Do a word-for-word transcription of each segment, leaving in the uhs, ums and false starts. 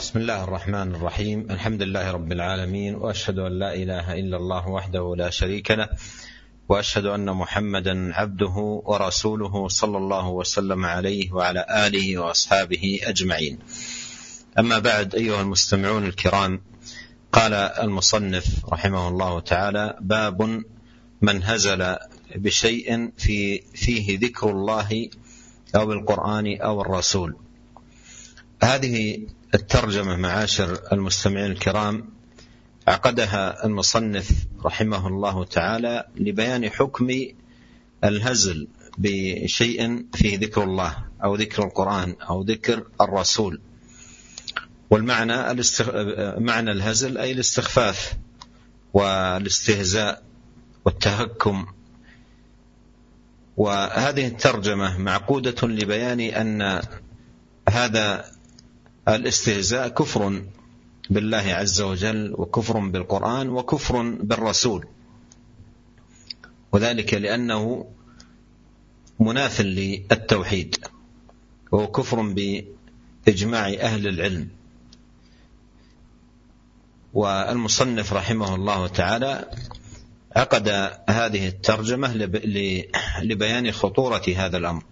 بسم الله الرحمن الرحيم. الحمد لله رب العالمين، وأشهد أن لا إله إلا الله وحده لا شريك له، وأشهد أن محمدا عبده ورسوله صلى الله وسلم عليه وعلى آله وأصحابه أجمعين. أما بعد، أيها المستمعون الكرام، قال المصنف رحمه الله تعالى: باب من هزل بشيء في فيه ذكر الله أو القرآن أو الرسول. هذه الترجمة معاشر المستمعين الكرام عقدها المصنف رحمه الله تعالى لبيان حكم الهزل بشيء فيه ذكر الله أو ذكر القرآن أو ذكر الرسول. والمعنى الاستغ... معنى الهزل أي الاستخفاف والاستهزاء والتهكم. وهذه الترجمة معقودة لبيان أن هذا الاستهزاء كفر بالله عز وجل، وكفر بالقرآن، وكفر بالرسول، وذلك لأنه مناف للتوحيد، وهو كفر بإجماع أهل العلم. والمصنف رحمه الله تعالى عقد هذه الترجمة لبيان خطورة هذا الأمر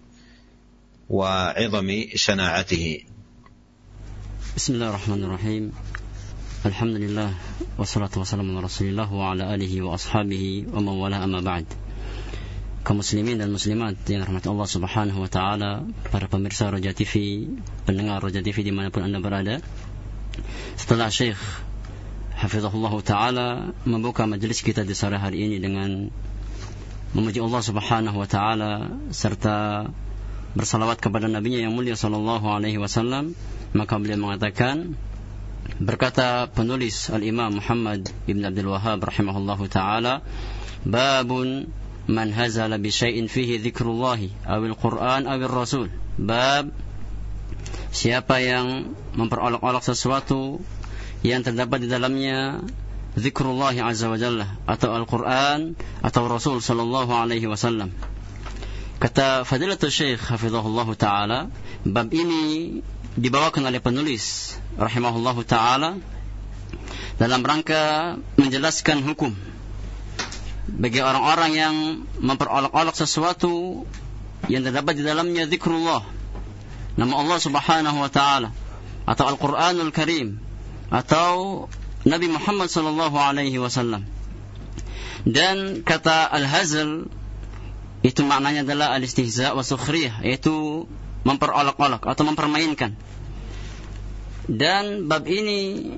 وعظم شناعته. بسم الله الرحمن الرحيم. الحمد لله والصلاة والسلام على رسول الله وعلى آله وأصحابه ومن والاه, أما بعد. Kaum muslimin dan muslimat yang rahmat Allah Subhanahu wa taala, para pemirsa Roja T V, pendengar Roja T V dimanapun Anda berada. Setelah Syekh Hafizahullah taala membuka majelis kita di sore hari ini dengan memuji Allah Subhanahu wa taala serta bersalawat kepada nabinya yang mulia sallallahu alaihi wasallam, maka beliau mengatakan, berkata penulis Al-Imam Muhammad ibn Abdul Wahhab rahimahullahu ta'ala, babun man hazala bi syai'in fihi dzikrullahi awil Qur'an awil Rasul. Bab, siapa yang memperolok-olok sesuatu yang terdapat di dalamnya zikrullahi azza wa jalla, atau Al-Qur'an atau Rasul sallallahu alaihi wasallam. Kata Fadilatul Syekh hafizahullahu ta'ala, bab ini dibawakan oleh penulis rahimahullahu ta'ala dalam rangka menjelaskan hukum bagi orang-orang yang memperolok-olok sesuatu yang terdapat di dalamnya zikrullah, nama Allah subhanahu wa ta'ala, atau Al-Quranul Karim, atau Nabi Muhammad sallallahu alaihi wasallam. Dan kata al-hazl itu maknanya adalah al-istihza' wa sukhriyah, yaitu memperolok-olok atau mempermainkan. Dan bab ini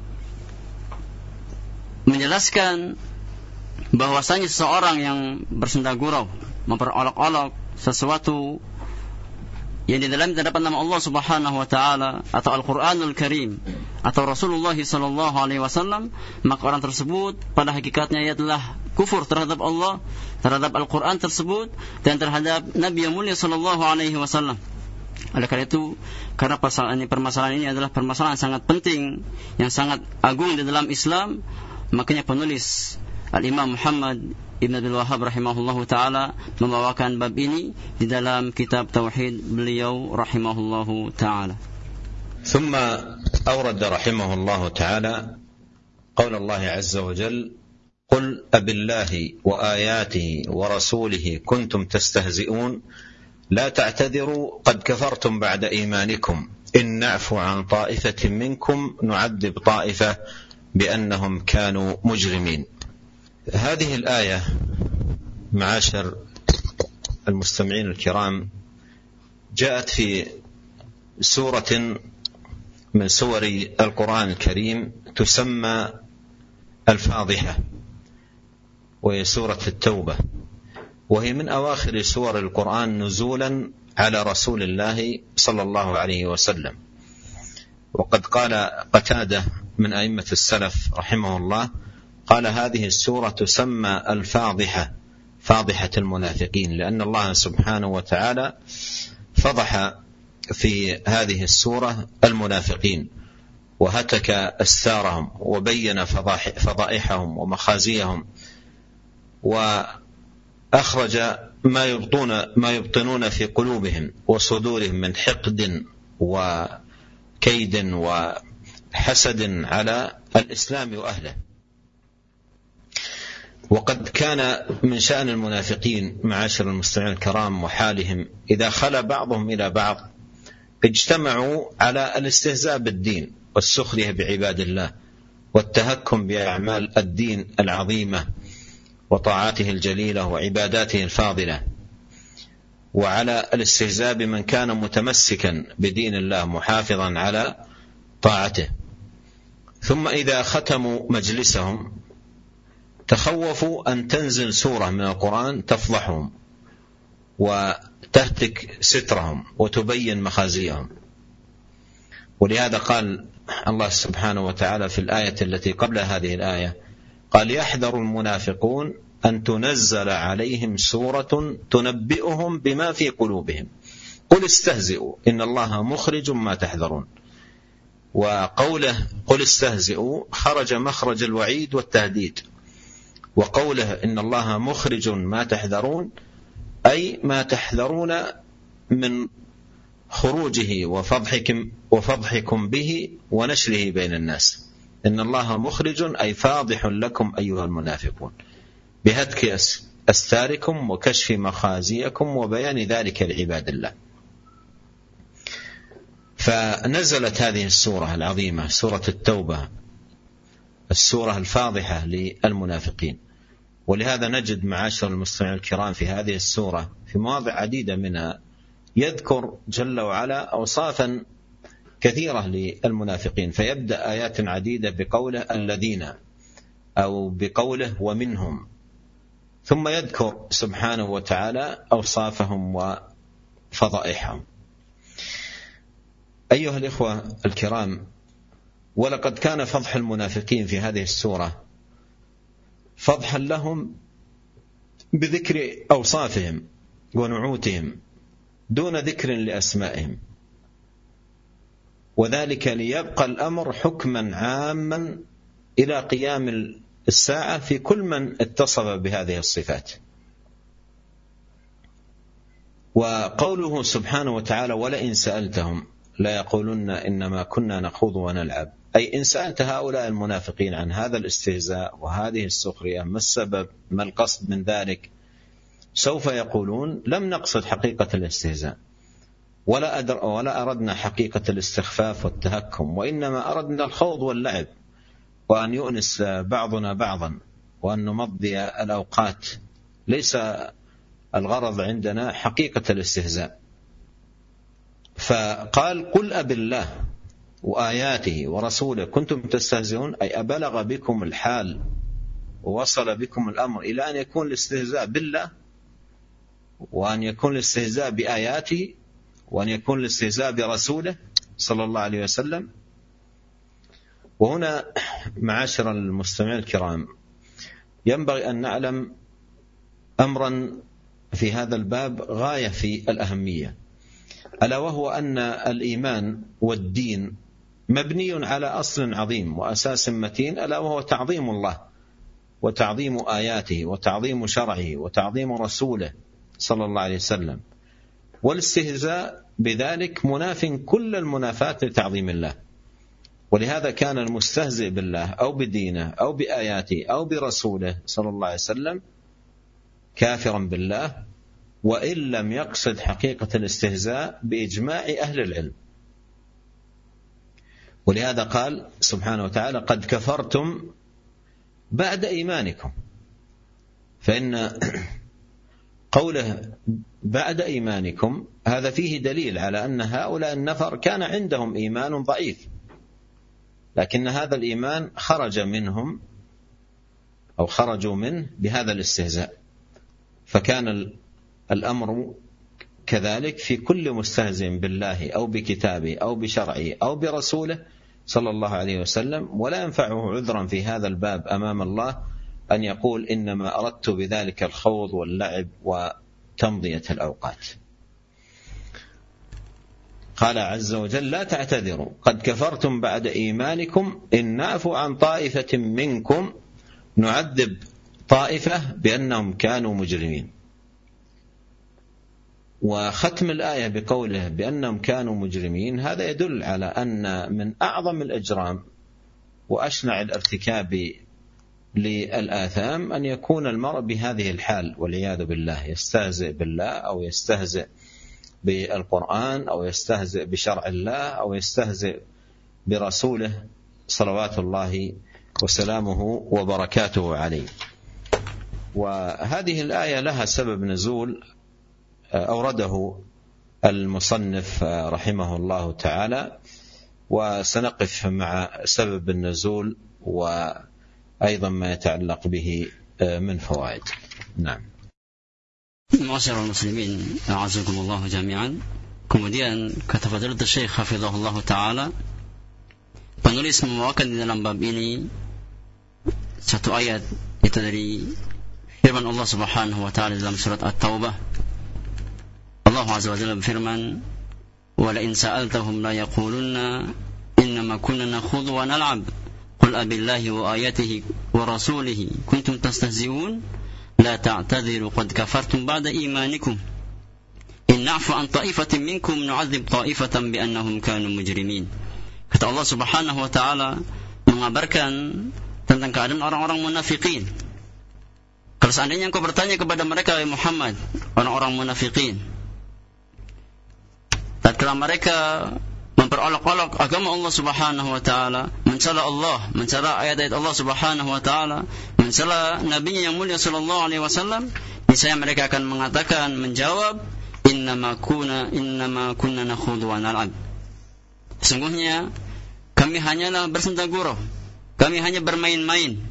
menjelaskan bahwasanya seseorang yang bersenda gurau memperolok-olok sesuatu yang di dalamnya terdapat nama Allah Subhanahu wa taala atau Al-Qur'anul Karim atau Rasulullah sallallahu alaihi wasallam, maka orang tersebut pada hakikatnya adalah kufur terhadap Allah, terhadap Al-Qur'an tersebut, dan terhadap Nabi yang mulia sallallahu alaihi wasallam. Oleh karena itu, karena permasalahan ini, permasalahan ini adalah permasalahan sangat penting, yang sangat agung di dalam Islam, makanya penulis Al-Imam Muhammad ibn Abdul Wahhab rahimahullahu ta'ala membawakan bab ini di dalam kitab Tauhid beliau rahimahullahu ta'ala. ثم أورد رحمه الله تعالى قول الله عز وجل: قل أبالله وآياته ورسوله كنتم تستهزئون لا تعتذروا قد كفرتم بعد إيمانكم إن نعفو عن طائفة منكم نعذب طائفة بأنهم كانوا مجرمين. هذه الآية معاشر المستمعين الكرام جاءت في سورة من سور القرآن الكريم تسمى الفاضحة، وهي سورة التوبة، وهي من أواخر سور القرآن نزولا على رسول الله صلى الله عليه وسلم. وقد قال قتادة من أئمة السلف رحمه الله، قال هذه السورة تسمى الفاضحة، فاضحة المنافقين، لأن الله سبحانه وتعالى فضح في هذه السورة المنافقين وهتك أستارهم وبين فضائحهم ومخازيهم، وأخرج ما يبطون ما يبطنون في قلوبهم وصدورهم من حقد وكيد حسد على الإسلام وأهله. وقد كان من شأن المنافقين معاشر المستمعين الكرام وحالهم إذا خلا بعضهم إلى بعض اجتمعوا على الاستهزاء بالدين والسخرية بعباد الله والتهكم بأعمال الدين العظيمة وطاعاته الجليلة وعباداته الفاضلة، وعلى الاستهزاء بمن كان متمسكا بدين الله محافظا على طاعته. ثم إذا ختموا مجلسهم تخوفوا أن تنزل سورة من القرآن تفضحهم وتهتك سترهم وتبين مخازيهم. ولهذا قال الله سبحانه وتعالى في الآية التي قبل هذه الآية قال يحذر المنافقون أن تنزل عليهم سورة تنبئهم بما في قلوبهم قل استهزئوا إن الله مخرج ما تحذرون. وقوله قل استهزئوا خرج مخرج الوعيد والتهديد، وقوله إن الله مخرج ما تحذرون أي ما تحذرون من خروجه وفضحكم, وفضحكم به ونشره بين الناس. إن الله مخرج أي فاضح لكم أيها المنافقون بهتك أستاركم وكشف مخازيكم وبيان ذلك لعباد الله. فنزلت هذه السورة العظيمة سورة التوبة السورة الفاضحة للمنافقين. ولهذا نجد معاشر المستمعين الكرام في هذه السورة في مواضع عديدة منها يذكر جل وعلا أوصافا كثيرة للمنافقين، فيبدأ آيات عديدة بقوله الذين أو بقوله ومنهم، ثم يذكر سبحانه وتعالى أوصافهم وفضائحهم. أيها الإخوة الكرام، ولقد كان فضح المنافقين في هذه السورة فضحا لهم بذكر أوصافهم ونعوتهم دون ذكر لأسمائهم، وذلك ليبقى الأمر حكما عاما إلى قيام الساعة في كل من اتصف بهذه الصفات. وقوله سبحانه وتعالى ولئن سألتهم لا يقولون إنما كنا نخوض ونلعب، أي إن سألت هؤلاء المنافقين عن هذا الاستهزاء وهذه السخرية ما السبب ما القصد من ذلك، سوف يقولون لم نقصد حقيقة الاستهزاء ولا, أدر ولا أردنا حقيقة الاستخفاف والتهكم، وإنما أردنا الخوض واللعب وأن يؤنس بعضنا بعضا وأن نمضي الأوقات، ليس الغرض عندنا حقيقة الاستهزاء. فقال قل أب الله وآياته ورسوله كنتم تستهزئون، أي أبلغ بكم الحال ووصل بكم الأمر إلى أن يكون الاستهزاء بالله وأن يكون الاستهزاء بآياته وأن يكون الاستهزاء برسوله صلى الله عليه وسلم. وهنا معاشر المستمعين الكرام ينبغي أن نعلم أمرا في هذا الباب غاية في الأهمية، ألا وهو أن الإيمان والدين مبني على أصل عظيم وأساس متين، ألا وهو تعظيم الله وتعظيم آياته وتعظيم شرعه وتعظيم رسوله صلى الله عليه وسلم. والاستهزاء بذلك مناف كل المنافاة لتعظيم الله. ولهذا كان المستهزئ بالله أو بدينه أو بآياته أو برسوله صلى الله عليه وسلم كافرا بالله، وإن لم يقصد حقيقة الاستهزاء بإجماع أهل العلم. ولهذا قال سبحانه وتعالى قد كفرتم بعد إيمانكم، فإن قوله بعد إيمانكم هذا فيه دليل على أن هؤلاء النفر كان عندهم إيمان ضعيف، لكن هذا الإيمان خرج منهم أو خرجوا منه بهذا الاستهزاء. فكان الأمر كذلك في كل مستهزئ بالله أو بكتابه أو بشرعه أو برسوله صلى الله عليه وسلم، ولا ينفعه عذرا في هذا الباب أمام الله أن يقول إنما أردت بذلك الخوض واللعب وتمضية الأوقات. قال عز وجل لا تعتذروا قد كفرتم بعد إيمانكم إن نعفو عن طائفة منكم نعذب طائفة بأنهم كانوا مجرمين. وختم الآية بقوله بأنهم كانوا مجرمين هذا يدل على أن من أعظم الإجرام وأشنع الارتكاب للآثام أن يكون المرء بهذه الحال والعياذ بالله، يستهزئ بالله أو يستهزئ بالقرآن أو يستهزئ بشرع الله أو يستهزئ برسوله صلوات الله وسلامه وبركاته عليه. وهذه الآية لها سبب نزول أورده المصنف رحمه الله تعالى، وسنقف مع سبب النزول وأيضا ما يتعلق به من فوائد. نعم. Masyarul muslimin, a'azakumullah jami'an. Kemudian kata Fadilatul Syekh hafizahullah ta'ala, penulis membawakan di dalam bab ini satu ayat, itu dari firman Allah Subhanahu wa ta'ala dalam surat At-Taubah. Allah Azza wa Jalla berfirman, "Wa la in sa'altahum la yaqulunna innama kunna nakhudhu wa nal'ab qul abillahi wa ayatihi wa rasulihi kuntum tastahzi'un la ta'tadhiru qad kafartum ba'da imanikum in na'fu an ta'ifatin minkum nu'adzib ta'ifatan bi annahum kanu mujrimin." Kata Allah Subhanahu wa ta'ala mengabarkan tentang keadaan orang-orang munafikin. Kalau seandainya engkau bertanya kepada mereka, ya Muhammad, orang-orang munafikin, tatkala mereka memperolok-olok agama Allah Subhanahu wa ta'ala, mencela Allah, mencela ayat-ayat Allah Subhanahu wa ta'ala, mencela nabinya yang mulia sallallahu alaihi wasallam, niscaya mereka akan mengatakan, menjawab, innama kunna innama kunna nakhudhu wa nal'ab. Sesungguhnya kami hanyalah bersenda gurau, kami hanya bermain-main.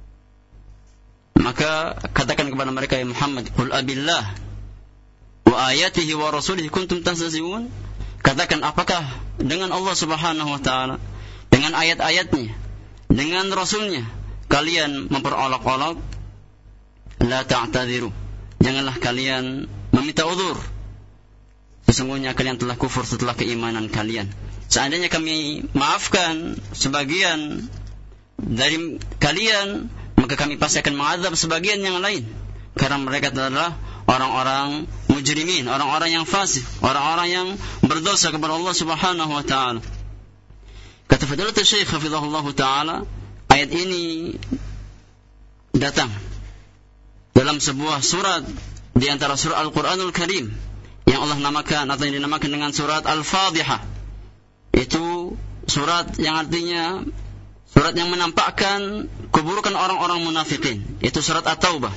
Maka katakan kepada mereka, ya Muhammad, qul abillah wa ayatihi wa rasulihi kuntum tastahzi'un. Katakan, apakah dengan Allah Subhanahu wa ta'ala, dengan ayat-ayatnya, dengan rasulnya kalian memperolok-olok? La ta'tadhiru, janganlah kalian meminta uzur, sesungguhnya kalian telah kufur setelah keimanan kalian. Seandainya kami maafkan sebagian dari kalian, maka kami pasti akan mengazab sebagian yang lain, karena mereka adalah orang-orang mujrimin, orang-orang yang fasik, orang-orang yang berdosa kepada Allah Subhanahu wa ta'ala. Kata Fadilatul Syekh hafizahullah ta'ala, ayat ini datang dalam sebuah surat di antara surah Al-Quranul Karim yang Allah namakan atau yang dinamakan dengan surat Al-Fadhihah. Itu surat yang artinya surat yang menampakkan keburukan orang-orang munafikin. Itu surat At-Taubah.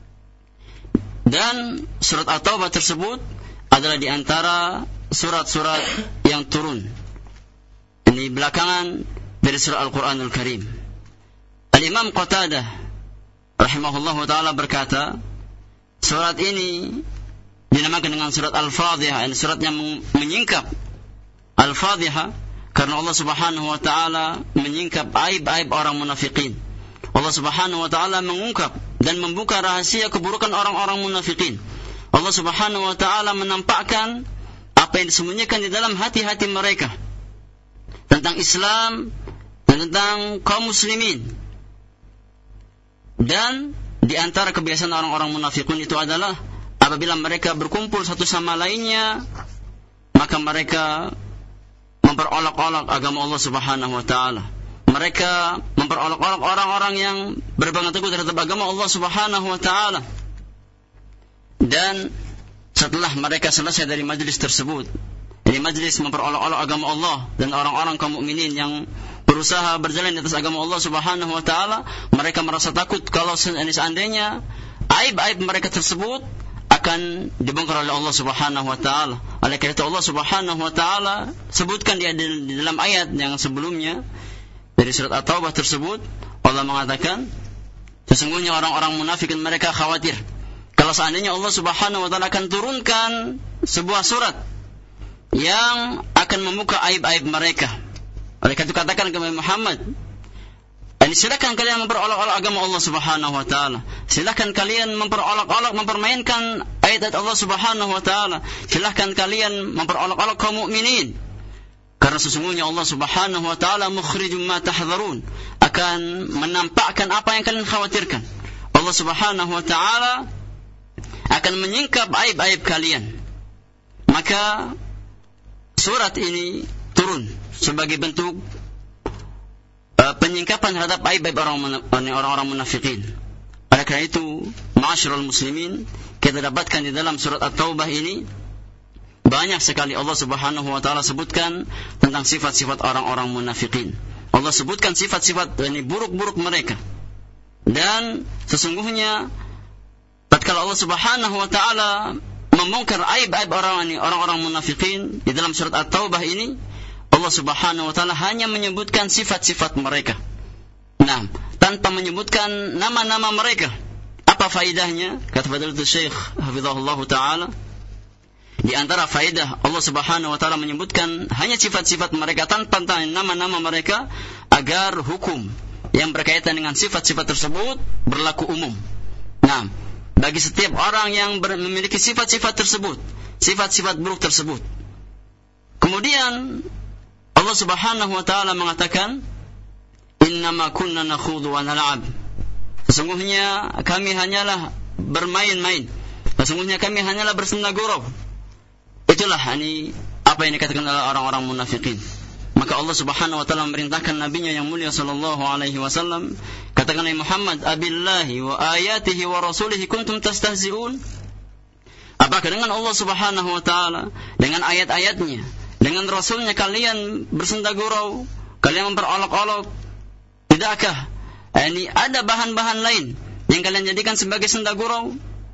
Dan surat At-Taubah tersebut adalah di antara surat-surat yang turun ini belakangan dari surah Al-Quranul Karim. Al-Imam Qatadah rahimahullahu ta'ala berkata, surat ini dinamakan dengan surat Al-Fadhihah, surat yang menyingkap. Al-Fadhihah karena Allah Subhanahu wa ta'ala menyingkap aib-aib orang munafikin. Allah Subhanahu wa ta'ala mengungkap dan membuka rahasia keburukan orang-orang munafikin. Allah Subhanahu wa ta'ala menampakkan apa yang disembunyikan di dalam hati-hati mereka tentang Islam dan tentang kaum muslimin. Dan di antara kebiasaan orang-orang munafikun itu adalah apabila mereka berkumpul satu sama lainnya, maka mereka memperolok-olok agama Allah Subhanahu wa ta'ala. Mereka memperolok-olok orang-orang yang berpegang teguh terhadap agama Allah Subhanahu wa ta'ala. Dan setelah mereka selesai dari majlis tersebut, dari majlis memperolok-olok agama Allah dan orang-orang kaum mukminin yang berusaha berjalan di atas agama Allah Subhanahu wa ta'ala, mereka merasa takut kalau seandainya aib-aib mereka tersebut akan dibongkar oleh Allah Subhanahu wa ta'ala. Oleh karena itu Allah Subhanahu wa ta'ala sebutkan di dalam ayat yang sebelumnya dari surat At-Taubah tersebut, Allah mengatakan sesungguhnya orang-orang munafikin mereka khawatir kalau seandainya Allah Subhanahu wa ta'ala akan turunkan sebuah surat yang akan membuka aib-aib mereka. Oleh karena itu katakan kepada Muhammad, silakan kalian memperolok-olok agama Allah Subhanahu wa ta'ala. Silakan kalian memperolok-olok, mempermainkan ayat-ayat Allah Subhanahu wa ta'ala. Silakan kalian memperolok-olok kaum mukminin. Karena sesungguhnya Allah Subhanahu wa ta'ala mukhrijum ma tahdharun, akan menampakkan apa yang kalian khawatirkan. Allah Subhanahu wa ta'ala akan menyingkap aib-aib kalian. Maka surat ini turun sebagai bentuk uh, penyingkapan terhadap aib-aib orang-orang munafikin. Oleh karena itu, ma'asyiral muslimin, kita dapatkan di dalam surat At-Taubah ini banyak sekali Allah Subhanahu wa taala sebutkan tentang sifat-sifat orang-orang munafikin. Allah sebutkan sifat-sifat ini buruk-buruk mereka. Dan sesungguhnya tatkala Allah Subhanahu wa taala membongkar aib-aib orang ini, orang-orang munafikin di dalam surat At-Taubah ini, Allah Subhanahu wa taala hanya menyebutkan sifat-sifat mereka. Nah, tanpa menyebutkan nama-nama mereka. Apa faedahnya? Kata Fadilatul Syekh hafizahullah taala, di antara faedah Allah Subhanahu wa taala menyebutkan hanya sifat-sifat mereka tanpa nama-nama mereka agar hukum yang berkaitan dengan sifat-sifat tersebut berlaku umum. Nah, bagi setiap orang yang memiliki sifat-sifat tersebut, sifat-sifat buruk tersebut. Kemudian Allah Subhanahu wa taala mengatakan, "Innama kunna nakhudhu wa nal'ab." Sesungguhnya kami hanyalah bermain-main. Sesungguhnya kami hanyalah bersenda gurau. Itulah ini apa yang dikatakan oleh orang-orang munafikin. Maka Allah Subhanahu wa taala memerintahkan nabinya yang mulia sallallahu alaihi wasallam, katakanlah Muhammad, abillahi wa ayatihi wa rasulihi kuntum tastahzi'un? Apakah dengan Allah Subhanahu wa taala, dengan ayat-ayatnya, dengan rasulnya kalian bersenda gurau, kalian memperolok-olok? Tidakkah ini ada bahan-bahan lain yang kalian jadikan sebagai senda gurau?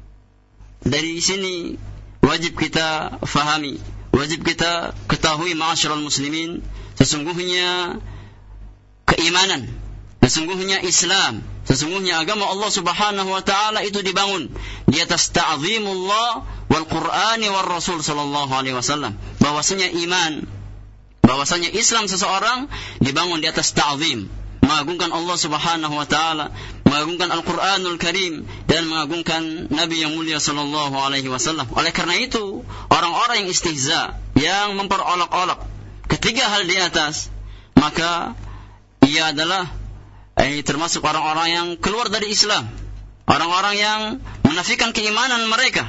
Dari sini wajib kita fahami, wajib kita ketahui ma'asyiral muslimin, sesungguhnya keimanan, sesungguhnya Islam, sesungguhnya agama Allah Subhanahu wa taala itu dibangun di atas ta'zimullah wal Qur'ani war Rasul sallallahu alaihi wasallam. Bahwasanya iman, bahwasanya Islam seseorang dibangun di atas ta'zim, mengagungkan Allah Subhanahu wa taala, mengagungkan Al-Qur'anul Karim, dan mengagungkan Nabi yang mulia sallallahu alaihi wasallam. Oleh karena itu, orang-orang yang istihza, yang memperolok-olok ketiga hal di atas, maka ia adalah ini termasuk orang-orang yang keluar dari Islam, orang-orang yang menafikan keimanan mereka.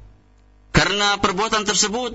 Karena perbuatan tersebut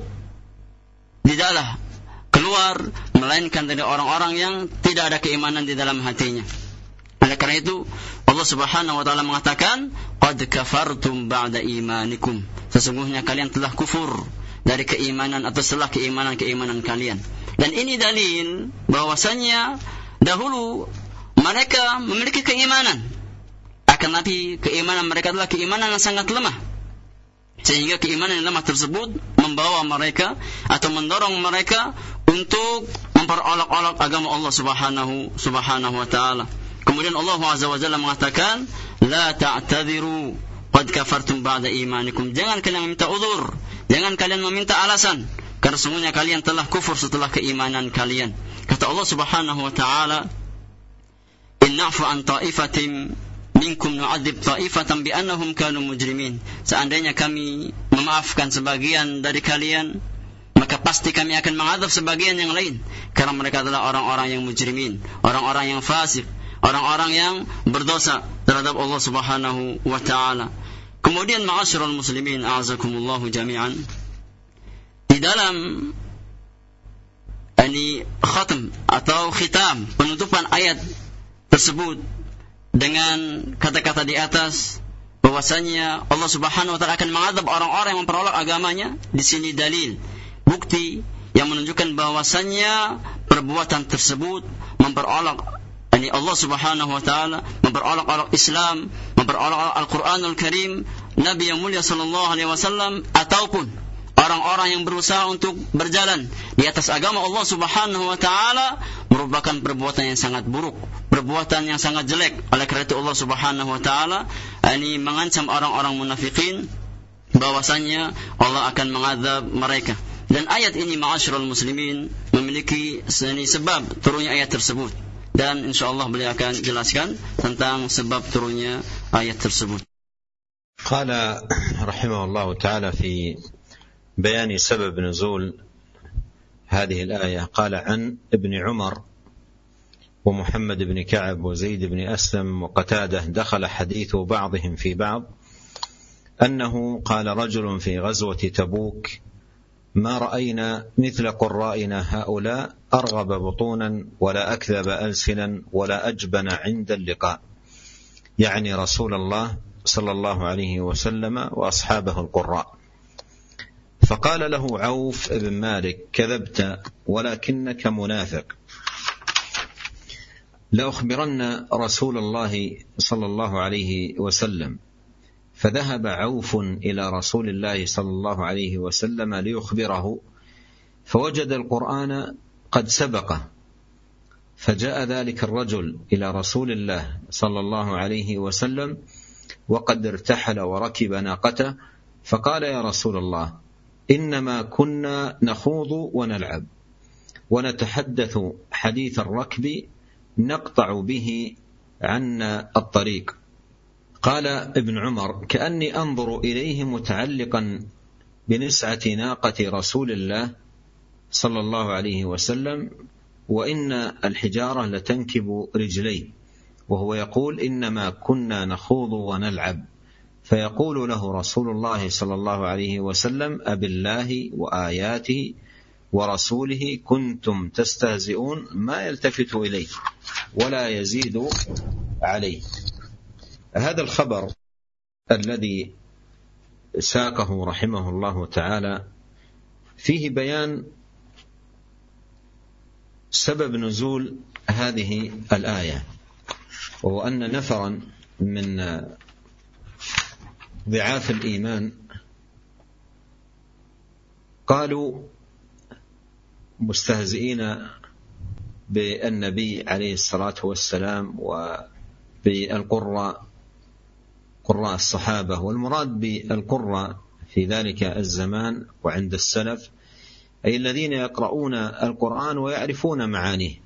tidaklah keluar melainkan dari orang-orang yang tidak ada keimanan di dalam hatinya. Oleh karena itu Allah Subhanahu wa taala mengatakan, qad kafartum ba'da imanikum, sesungguhnya kalian telah kufur dari keimanan atau setelah keimanan-keimanan kalian. Dan ini dalil bahwasanya dahulu mereka memiliki keimanan, akan tapi keimanan mereka adalah keimanan yang sangat lemah, sehingga keimanan yang lemah tersebut membawa mereka atau mendorong mereka untuk memperolok-olok agama Allah Subhanahu Subhanahu wa taala. Kemudian Allah Azza wa Jalla mengatakan, la ta'tadiru qad kafartum ba'da imanikum. Jangan kalian meminta uzur, jangan kalian meminta alasan, karena sesungguhnya kalian telah kufur setelah keimanan kalian. Kata Allah Subhanahu wa taala, in na'fu an ta'ifatin minkum nu'adzib ta'ifatan bi annahum kanu mujrimin. Seandainya kami memaafkan sebagian dari kalian, maka pasti kami akan mengadab sebagian yang lain, karena mereka adalah orang-orang yang mujrimin, orang-orang yang fasik, orang-orang yang berdosa terhadap Allah Subhanahu wa taala. Kemudian ma'asyiral muslimin a'azakumullahu jami'an, di dalam ini khatam atau khitam, penutupan ayat tersebut dengan kata-kata di atas bahwasanya Allah Subhanahu wa taala akan mengadab orang-orang yang memperolok agamanya. Di sini dalil, bukti yang menunjukkan bahwasanya perbuatan tersebut memperolok ini Allah Subhanahu wa taala, memperolok-olok Islam, memperolok-olok Al-Qur'anul Karim, Nabi yang mulia sallallahu alaihi wasallam, ataupun orang-orang yang berusaha untuk berjalan di atas agama Allah Subhanahu wa taala, merupakan perbuatan yang sangat buruk, perbuatan yang sangat jelek. Oleh karena itu Allah Subhanahu wa taala ini mengancam orang-orang munafikin bahwasanya Allah akan mengazab mereka. Dan ayat ini ma'asyiral muslimin memiliki sebab turunnya ayat tersebut, dan insyaallah beliau akan jelaskan tentang sebab turunnya ayat tersebut. Qala rahimahullah ta'ala fi بيان سبب نزول هذه الآية، قال عن ابن عمر ومحمد بن كعب وزيد بن أسلم وقتادة دخل حديث بعضهم في بعض أنه قال رجل في غزوة تبوك ما رأينا مثل قرائنا هؤلاء أرغب بطونا ولا أكذب ألسنا ولا أجبن عند اللقاء، يعني رسول الله صلى الله عليه وسلم وأصحابه القراء. فقال له عوف بن مالك: كذبت ولكنك منافق، لأخبرن رسول الله صلى الله عليه وسلم. فذهب عوف إلى رسول الله صلى الله عليه وسلم ليخبره، فوجد القرآن قد سبقه، فجاء ذلك الرجل إلى رسول الله صلى الله عليه وسلم وقد ارتحل وركب ناقته، فقال: يا رسول الله، إنما كنا نخوض ونلعب ونتحدث حديث الركب نقطع به عنا الطريق. قال ابن عمر: كأني أنظر إليه متعلقا بنسعة ناقة رسول الله صلى الله عليه وسلم، وإن الحجارة لتنكب رجليه، وهو يقول: إنما كنا نخوض ونلعب. فيقول له رسول الله صلى الله عليه وسلم: أبالله وآياته ورسوله كنتم تستهزئون، ما يلتفت إليه ولا يزيد عليه. هذا الخبر الذي ساقه رحمه الله تعالى فيه بيان سبب نزول هذه الآية، وهو أن نفرا من ضعاف الإيمان قالوا مستهزئين بالنبي عليه الصلاة والسلام وبالقراء قراء الصحابة، والمراد بالقراء في ذلك الزمان وعند السلف أي الذين يقرؤون القرآن ويعرفون معانيه.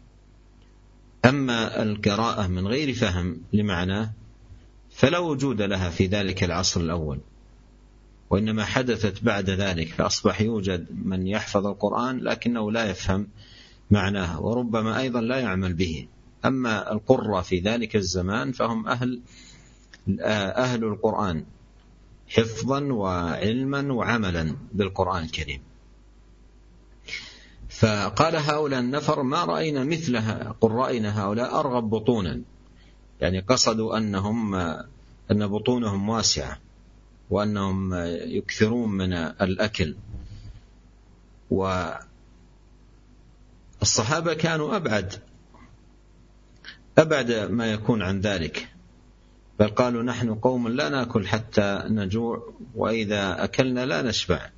أما القراءة من غير فهم لمعناه فلا وجود لها في ذلك العصر الأول، وإنما حدثت بعد ذلك، فأصبح يوجد من يحفظ القرآن لكنه لا يفهم معناه، وربما أيضا لا يعمل به. أما القراء في ذلك الزمان فهم أهل أهل القرآن حفظا وعلما وعملا بالقرآن الكريم. فقال هؤلاء النفر: ما رأينا مثلها قرائنا هؤلاء أرغب بطونا، يعني قصدوا أنهم أن بطونهم واسعة وأنهم يكثرون من الأكل، والصحابة كانوا أبعد أبعد ما يكون عن ذلك، بل قالوا: نحن قوم لا نأكل حتى نجوع، وإذا أكلنا لا نشبع.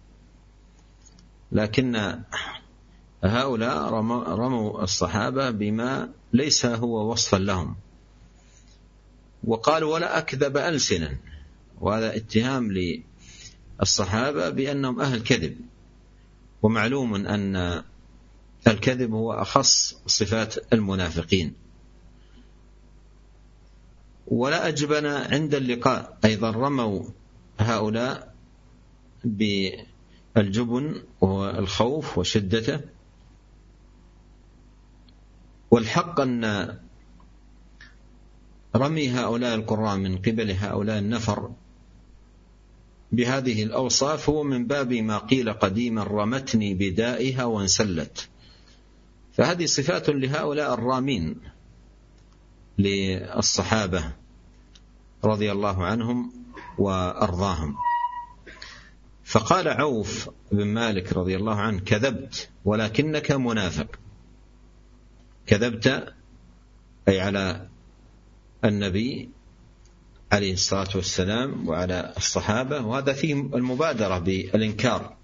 لكن هؤلاء رموا الصحابة بما ليس هو وصفا لهم، وقالوا: ولا أكذب ألسنا، وهذا اتهام للصحابة بأنهم أهل كذب، ومعلوم أن الكذب هو أخص صفات المنافقين. ولا أجبن عند اللقاء، أيضا رموا هؤلاء بالجبن والخوف وشدته. والحق أن رمي هؤلاء القراء من قبل هؤلاء النفر بهذه الأوصاف هو من باب ما قيل قديما: رمتني بدائها وانسلت. فهذه صفات لهؤلاء الرامين للصحابة رضي الله عنهم وأرضاهم. فقال عوف بن مالك رضي الله عنه: كذبت ولكنك منافق. كذبت أي على النبي عليه الصلاة والسلام وعلى الصحابة، وهذا فيه المبادرة بالإنكار،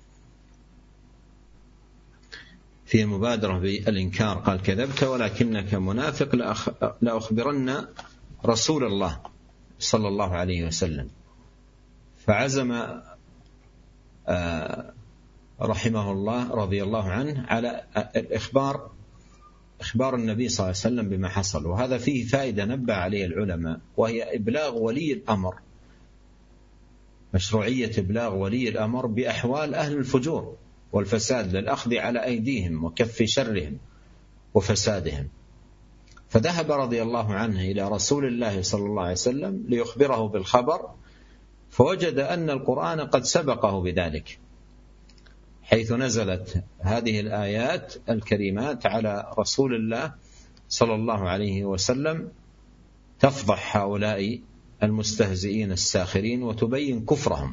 فيه المبادرة بالإنكار. قال: كذبت ولكنك منافق، لأخبرن رسول الله صلى الله عليه وسلم. فعزم رحمه الله رضي الله عنه على الإخبار إخبار النبي صلى الله عليه وسلم بما حصل. وهذا فيه فائدة نبه عليه العلماء، وهي إبلاغ ولي الأمر، مشروعية إبلاغ ولي الأمر بأحوال أهل الفجور والفساد للأخذ على أيديهم وكف شرهم وفسادهم. فذهب رضي الله عنه إلى رسول الله صلى الله عليه وسلم ليخبره بالخبر، فوجد أن القرآن قد سبقه بذلك، حيث نزلت هذه الآيات الكريمات على رسول الله صلى الله عليه وسلم تفضح هؤلاء المستهزئين الساخرين وتبين كفرهم.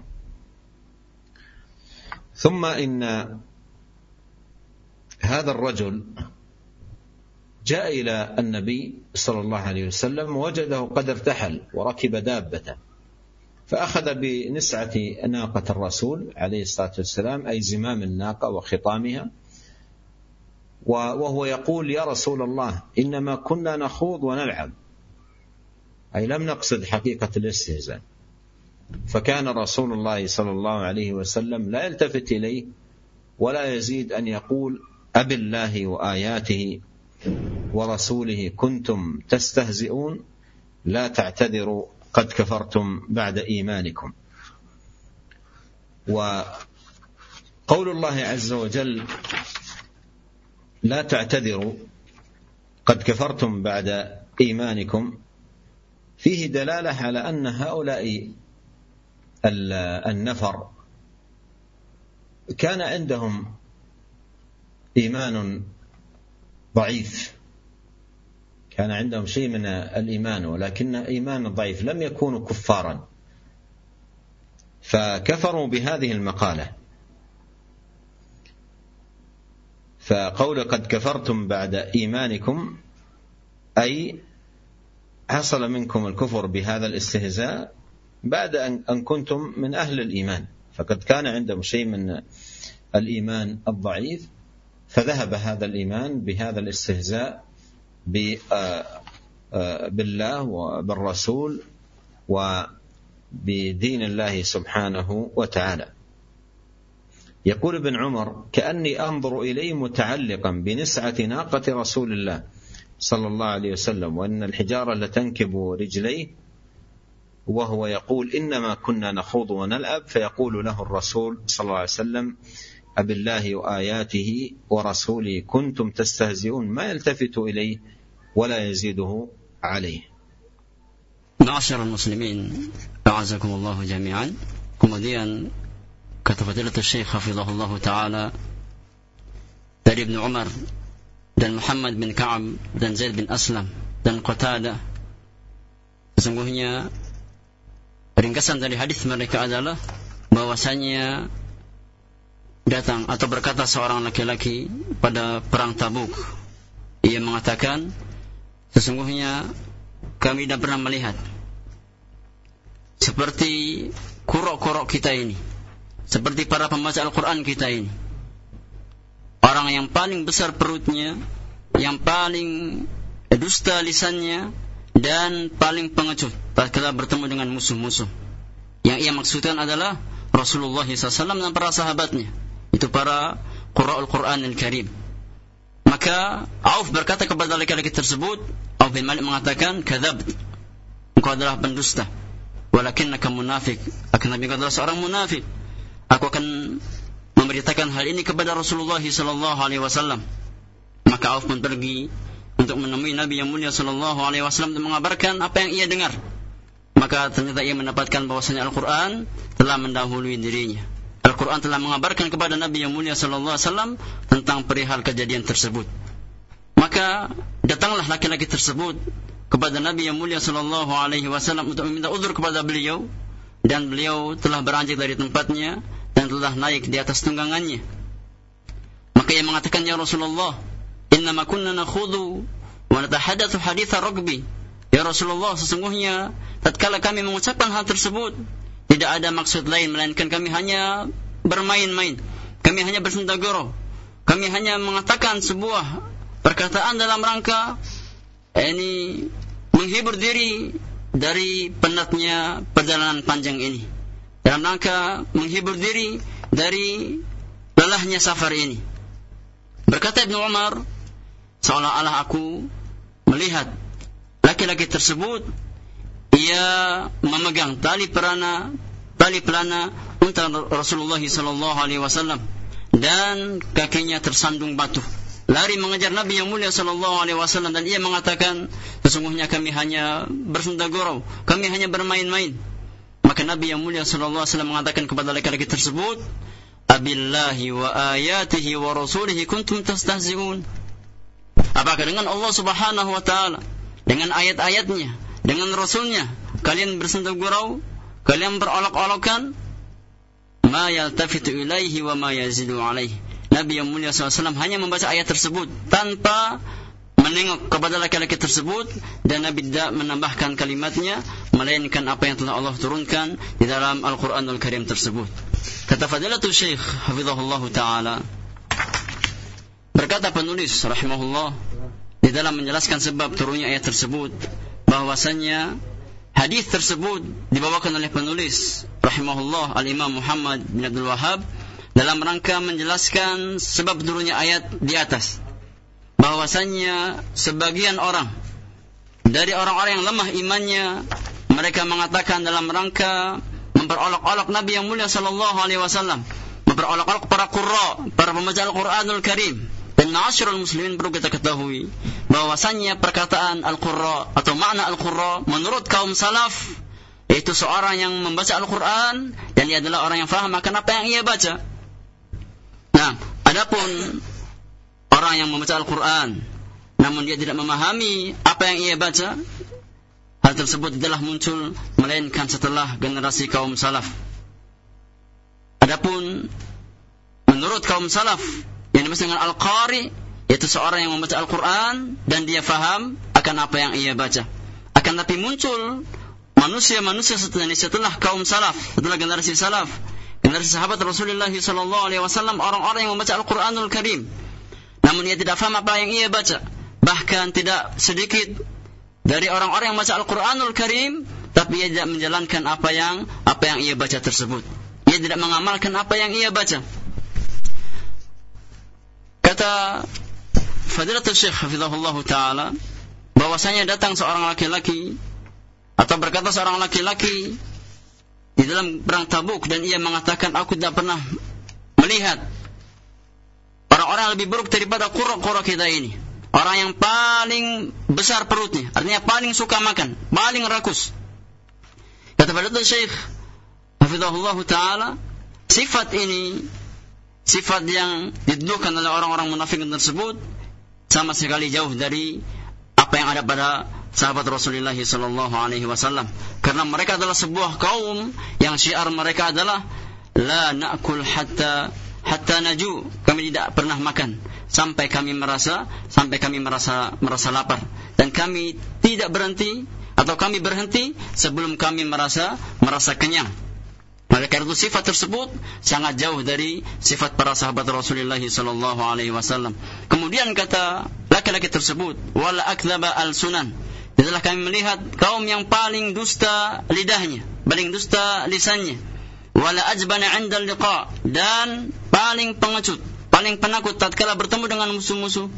ثم إن هذا الرجل جاء إلى النبي صلى الله عليه وسلم ووجده قد ارتحل وركب دابته، فأخذ بنسعة ناقة الرسول عليه الصلاة والسلام، أي زمام الناقة وخطامها، وهو يقول: يا رسول الله إنما كنا نخوض ونلعب، أي لم نقصد حقيقة الاستهزاء. فكان رسول الله صلى الله عليه وسلم لا يلتفت إليه ولا يزيد أن يقول: أب الله وآياته ورسوله كنتم تستهزئون لا تعتذروا قد كفرتم بعد إيمانكم. وقول الله عز وجل لا تعتذروا قد كفرتم بعد إيمانكم فيه دلالة على أن هؤلاء النفر كان عندهم إيمان ضعيف، كان عندهم شيء من الإيمان ولكن إيمان ضعيف، لم يكونوا كفارا، فكفروا بهذه المقالة. فقول قد كفرتم بعد إيمانكم أي حصل منكم الكفر بهذا الاستهزاء بعد أن كنتم من أهل الإيمان، فقد كان عندهم شيء من الإيمان الضعيف، فذهب هذا الإيمان بهذا الاستهزاء بالله وبالرسول وبدين الله سبحانه وتعالى. يقول ابن عمر: كأني أنظر إليه متعلقا بنسعة ناقة رسول الله صلى الله عليه وسلم وأن الحجارة لتنكب رجليه، وهو يقول: إنما كنا نخوض ونلعب، فيقول له الرسول صلى الله عليه وسلم: أب الله وآياته ورسوله كنتم تستهزئون، ما يلتفت إليه ولا يزيده عليه. معاشر المسلمين أعزكم الله جميعا. Kemudian kata Fadilatul Syekh hafizahullah taala dari Ibnu Umar dan Muhammad bin Ka'ab dan Zaid bin Aslam dan Qatadah, sesungguhnya ringkasan dari hadis mereka adalah bahwasanya datang atau berkata seorang laki-laki pada perang Tabuk, ia mengatakan, sesungguhnya kami tidak pernah melihat seperti kurok-kurok kita ini, seperti para pembaca Al-Quran kita ini, orang yang paling besar perutnya, yang paling dusta lisannya, dan paling pengecut tatkala bertemu dengan musuh-musuh. Yang ia maksudkan adalah Rasulullah shallallahu alaihi wasallam dan para sahabatnya, itu para Qurra'ul Quran Al-Karim. Maka Auf berkata kepada laki-laki tersebut, Auf bin Malik mengatakan, kadzabt, engkau adalah pendusta, walakinnaka munafik, akan Nabi engkau adalah seorang munafik. Aku akan memberitakan hal ini kepada Rasulullah sallallahu alaihi wasallam. Maka Auf pun pergi untuk menemui Nabi yang mulia sallallahu alaihi wasallam dan mengabarkan apa yang ia dengar. Maka ternyata ia mendapatkan bahwasanya Al-Quran telah mendahului dirinya. Al-Quran telah mengabarkan kepada Nabi yang mulia sallallahu alaihi wasallam tentang perihal kejadian tersebut. Maka datanglah laki-laki tersebut kepada Nabi yang mulia sallallahu alaihi wasallam untuk meminta uzur kepada beliau, dan beliau telah beranjak dari tempatnya dan telah naik di atas tunggangannya. Maka ia mengatakan, ya Rasulullah, innama kunna nakhudu wa natahaddatsu haditsa rugbi. Ya Rasulullah, sesungguhnya tatkala kami mengucapkan hal tersebut, tidak ada maksud lain melainkan kami hanya bermain-main, kami hanya bersendagoro, kami hanya mengatakan sebuah perkataan dalam rangka ini menghibur diri dari penatnya perjalanan panjang ini, dalam rangka menghibur diri dari lelahnya safar ini. Berkata Ibnu Umar, seolah-olah aku melihat laki-laki tersebut, ia memegang tali pelana tali pelana unta Rasulullah sallallahu alaihi wasallam dan kakinya tersandung batu, lari mengejar Nabi yang mulia sallallahu alaihi wasallam, dan ia mengatakan, sesungguhnya kami hanya bersendagurau, kami hanya bermain-main. Maka Nabi yang mulia sallallahu alaihi wasallam mengatakan kepada laki-laki tersebut, abillahi wa ayatihi wa rasulihi kuntum tastahzi'un. Apakah dengan Allah Subhanahu wa taala, dengan ayat-ayatnya, dengan rasulnya kalian bersentuh gurau, kalian berolok-olokan? Ma yaltafitu ilaihi wa ma yazidu alaihi. Nabi yang mulia sallallahu alaihi wasallam hanya membaca ayat tersebut tanpa menengok kepada laki-laki tersebut, dan Nabi tidak menambahkan kalimatnya melainkan apa yang telah Allah turunkan di dalam Al-Qur'anul Karim tersebut. Kata Fadilatul Syekh hafizahullah taala, berkata penulis rahimahullah di dalam menjelaskan sebab turunnya ayat tersebut, bahwasannya hadis tersebut dibawakan oleh penulis rahimahullah Al-Imam Muhammad bin Abdul Wahhab dalam rangka menjelaskan sebab turunnya ayat di atas, bahwasannya sebagian orang dari orang-orang yang lemah imannya, mereka mengatakan dalam rangka memperolok-olok Nabi yang mulia sallallahu alaihi wasallam, memperolok-olok para qurra, para pembaca Al-Qur'anul Karim. Dan ma'asyiral muslimin, perlu kita ketahui bahwasannya perkataan Al-Qurra atau makna Al-Qurra menurut kaum salaf yaitu seorang yang membaca Al-Qur'an dan dia adalah orang yang faham akan apa yang ia baca. Nah, adapun orang yang membaca Al-Qur'an namun dia tidak memahami apa yang ia baca, hal tersebut tidaklah muncul melainkan setelah generasi kaum salaf. Adapun menurut kaum salaf yang dimaksud dengan Al-Qari yaitu seorang yang membaca Al-Qur'an dan dia faham akan apa yang ia baca. Akan tapi muncul manusia-manusia setelah, setelah kaum salaf, setelah generasi salaf, generasi sahabat Rasulullah sallallahu alaihi wasallam, orang-orang yang membaca Al-Qur'anul Karim namun ia tidak faham apa yang ia baca. Bahkan tidak sedikit dari orang-orang yang membaca Al-Qur'anul Karim tapi ia tidak menjalankan apa yang apa yang ia baca tersebut. Ia tidak mengamalkan apa yang ia baca. Kata Fadilatul Syekh hafizahullah taala, bahwasanya datang seorang laki-laki atau berkata seorang laki-laki di dalam perang Tabuk dan ia mengatakan, aku tidak pernah melihat orang-orang lebih buruk daripada qurra-qurra kita ini. Orang yang paling besar perutnya, artinya paling suka makan, paling rakus. Kata Fadilatul Syekh hafizahullah taala, sifat ini sifat yang dituduhkan oleh orang-orang munafik tersebut sama sekali jauh dari apa yang ada pada sahabat Rasulullah sallallahu alaihi wasallam, karena mereka adalah sebuah kaum yang syiar mereka adalah la na'kul hatta hatta naju, kami tidak pernah makan sampai kami merasa sampai kami merasa merasa lapar, dan kami tidak berhenti atau kami berhenti sebelum kami merasa merasa kenyang. Maka karena itu sifat tersebut sangat jauh dari sifat para sahabat Rasulullah sallallahu alaihi wasallam. Kemudian kata laki-laki tersebut, wala akdzaba al-sunan, adalah kami melihat kaum yang paling dusta lidahnya, paling dusta lisannya, wala ajbana 'inda al-liqa, dan paling pengecut, paling penakut tatkala bertemu dengan musuh-musuh.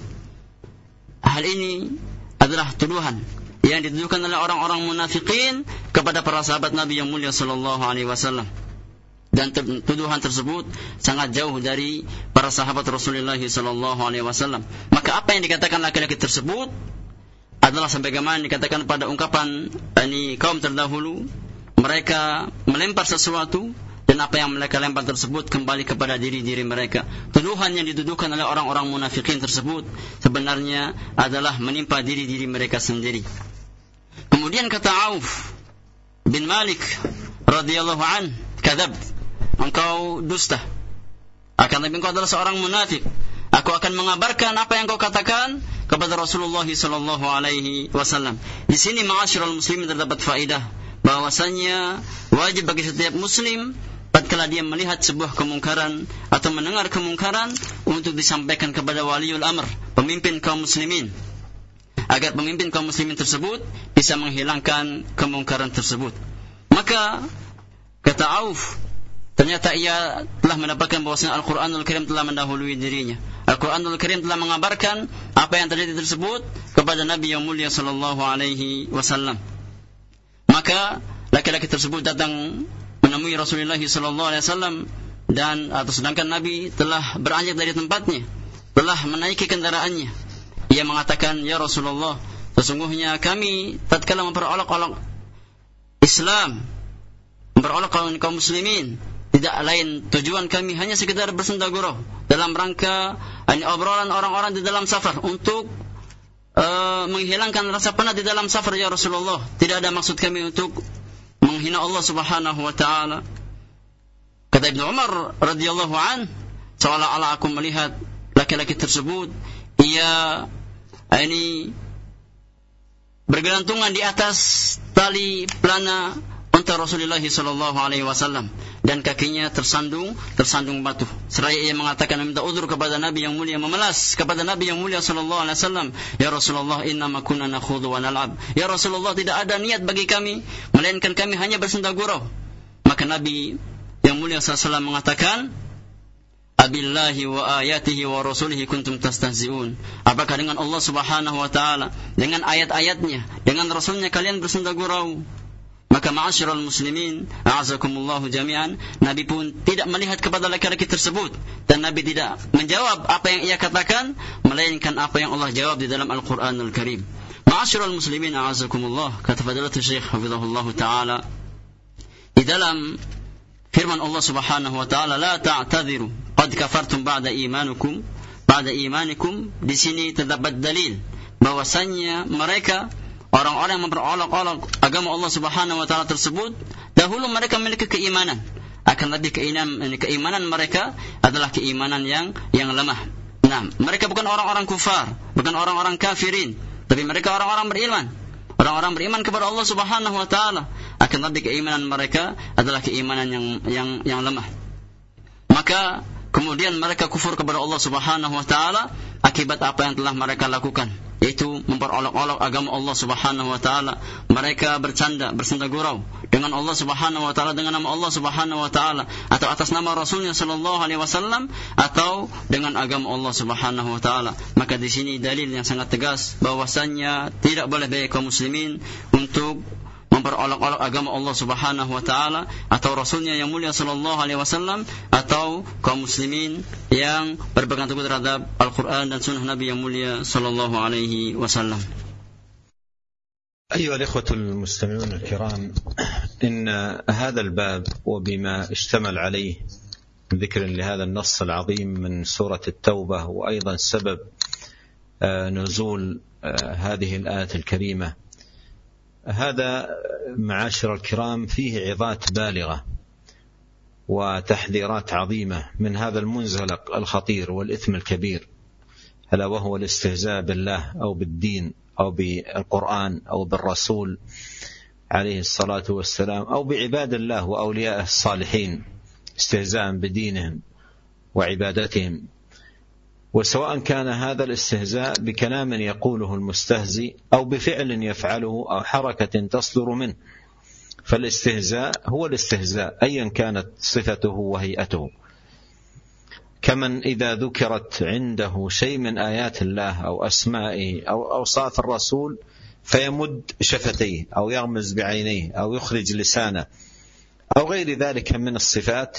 Hal ini adalah tuduhan yang dituduhkan oleh orang-orang munafikin kepada para sahabat Nabi yang mulia sallallahu alaihi wasallam, dan tuduhan tersebut sangat jauh dari para sahabat Rasulullah sallallahu alaihi wasallam. Maka apa yang dikatakan laki-laki tersebut adalah sebagaimana dikatakan pada ungkapan ini kaum terdahulu, mereka melempar sesuatu dan apa yang mereka lempar tersebut kembali kepada diri-diri mereka. Tuduhan yang dituduhkan oleh orang-orang munafikin tersebut sebenarnya adalah menimpa diri-diri mereka sendiri. Kemudian kata Auf bin Malik radhiyallahu an, kadzab, engkau dusta, akan tapi engkau adalah seorang munafik. Aku akan mengabarkan apa yang kau katakan kepada Rasulullah sallallahu alaihi wasallam. Di sini ma'asyiral muslimin terdapat faedah bahwasanya wajib bagi setiap muslim tatkala dia melihat sebuah kemungkaran atau mendengar kemungkaran untuk disampaikan kepada waliul amr, pemimpin kaum muslimin, agar pemimpin kaum muslimin tersebut bisa menghilangkan kemungkaran tersebut. Maka kata Auf, ternyata ia telah mendapatkan bahwasanya Al-Qur'anul Karim telah mendahului dirinya. Al-Qur'anul Karim telah mengabarkan apa yang terjadi tersebut kepada Nabi yang mulia sallallahu alaihi wasallam. Maka laki-laki tersebut datang menemui Rasulullah sallallahu alaihi wasallam, dan atau sedangkan Nabi telah beranjak dari tempatnya, telah menaiki kendaraannya. Ia mengatakan, ya Rasulullah, sesungguhnya kami tatkala memperolok-olok Islam, memperolok kaum muslimin, tidak lain tujuan kami hanya sekedar bersenda gurau dalam rangka ini obrolan orang-orang di dalam safar untuk uh, menghilangkan rasa penat di dalam safar ya Rasulullah. Tidak ada maksud kami untuk menghina Allah Subhanahu wa taala. Kata Ibnu Umar radhiyallahu an, seolah-olah aku melihat laki-laki tersebut ia ini bergelantungan di atas tali pelana unta Rasulullah sallallahu alaihi wasallam dan kakinya tersandung tersandung batu. Seraya ia mengatakan meminta uzur kepada Nabi yang mulia, memelas kepada Nabi yang mulia sallallahu alaihi wasallam, ya Rasulullah, innama kunna nakhudhu wa nal'ab. Ya Rasulullah, tidak ada niat bagi kami melainkan kami hanya bersenda gurau. Maka Nabi yang mulia sallallahu alaihi wasallam mengatakan, abillahi wa ayatihi wa rasulihi kuntum tastahzi'un. Apakah dengan Allah Subhanahu wa taala, dengan ayat-ayatnya, dengan rasulnya kalian bersenda gurau? Maka ma'asyiral muslimin, a'azakumullahu jami'an, Nabi pun tidak melihat kepada laki-laki tersebut dan Nabi tidak menjawab apa yang ia katakan melainkan apa yang Allah jawab di dalam Al-Qur'anul Karim. Ma'asyiral muslimin, a'azakumullah, kata fadilatul Syekh hafizahullahu taala di dalam firman Allah Subhanahu wa taala, la ta'tadhiru qad kafartum ba'da imanukum ba'da imanikum. Di sini terdapat dalil bahwasannya mereka orang-orang yang memperolok-olok agama Allah Subhanahu wa taala tersebut dahulu mereka memiliki keimanan, akan tetapi keimanan keimanan mereka adalah keimanan yang yang lemah. Nah, mereka bukan orang-orang kufar, bukan orang-orang kafirin, tapi mereka orang-orang beriman. Orang-orang beriman kepada Allah Subhanahu wa taala, akan tetapi keimanan mereka adalah keimanan yang yang yang lemah. Maka kemudian mereka kufur kepada Allah Subhanahu wa taala akibat apa yang telah mereka lakukan, yaitu memperolok-olok agama Allah Subhanahu wa taala. Mereka bercanda, bersenda gurau dengan Allah Subhanahu wa taala, dengan nama Allah Subhanahu wa taala, atau atas nama Rasulnya sallallahu alaihi wasallam, atau dengan agama Allah Subhanahu wa taala. Maka di sini dalil yang sangat tegas bahwasannya tidak boleh bagi kaum muslimin untuk memperolok-olok agama Allah Subhanahu wa taala atau Rasulnya yang mulia sallallahu alaihi wasallam, atau kaum muslimin yang berpegang teguh terhadap Al-Quran dan sunnah Nabi yang mulia sallallahu alaihi wasallam. أيها الإخوة المستمعون الكرام، إن هذا الباب وبما اشتمل عليه ذكر لهذا النص العظيم من سورة التوبة، وأيضا سبب نزول هذه الآية الكريمة، هذا معاشر الكرام فيه عظات بالغة وتحذيرات عظيمة من هذا المنزلق الخطير والإثم الكبير، ألا وهو الاستهزاء بالله أو بالدين أو بالقرآن أو بالرسول عليه الصلاة والسلام أو بعباد الله وأولياء الصالحين، استهزاء بدينهم وعبادتهم. وسواء كان هذا الاستهزاء بكلام يقوله المستهزئ أو بفعل يفعله أو حركة تصدر منه، فالاستهزاء هو الاستهزاء أيا كانت صفته وهيئته. كمن إذا ذكرت عنده شيء من آيات الله أو أسمائه أو أوصاف الرسول فيمد شفتيه أو يغمز بعينيه أو يخرج لسانه أو غير ذلك من الصفات،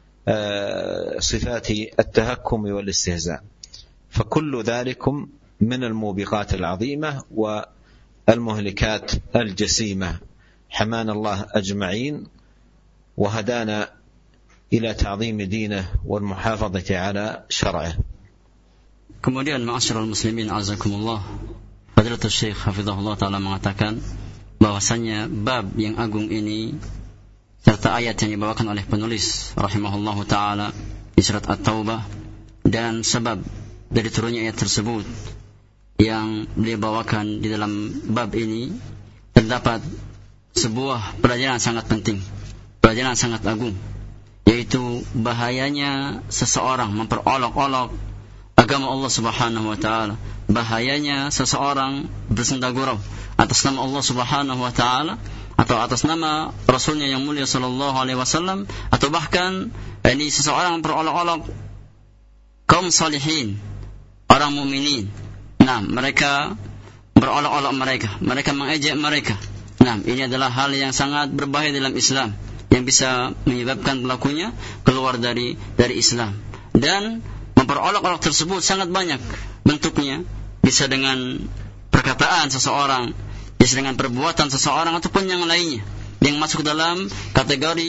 صفات التهكم والاستهزاء. فكل ذلكم من الموبقات العظيمة والمهلكات الجسيمة. حمانا الله أجمعين وهدانا إلى تعظيم دينه والمحافظة على شرعه. Kemudian ma'asyiral muslimin azakumullah, Fadilatul Syekh hafizahullah taala mengatakan bahwasanya bab yang agung ini serta ayat yang dibawakan oleh penulis rahimahullahu taala di surat At-Taubah dan sebab dari turunnya ayat tersebut yang beliau bawakan di dalam bab ini, terdapat sebuah pelajaran sangat penting, pelajaran sangat agung, yaitu bahayanya seseorang memperolok-olok agama Allah Subhanahu wa taala, bahayanya seseorang bersenda gurau atas nama Allah Subhanahu wa taala atau atas nama Rasulnya yang mulia sallallahu alaihi wasallam, atau bahkan ini seseorang memperolok-olok kaum salihin, orang mukminin. Nah, mereka berolok-olok mereka, mereka mengejek mereka. Nah, ini adalah hal yang sangat berbahaya dalam Islam, yang bisa menyebabkan pelakunya keluar dari dari Islam. Dan memperolok-olok tersebut sangat banyak bentuknya, bisa dengan perkataan seseorang, bisa dengan perbuatan seseorang, ataupun yang lainnya yang masuk dalam kategori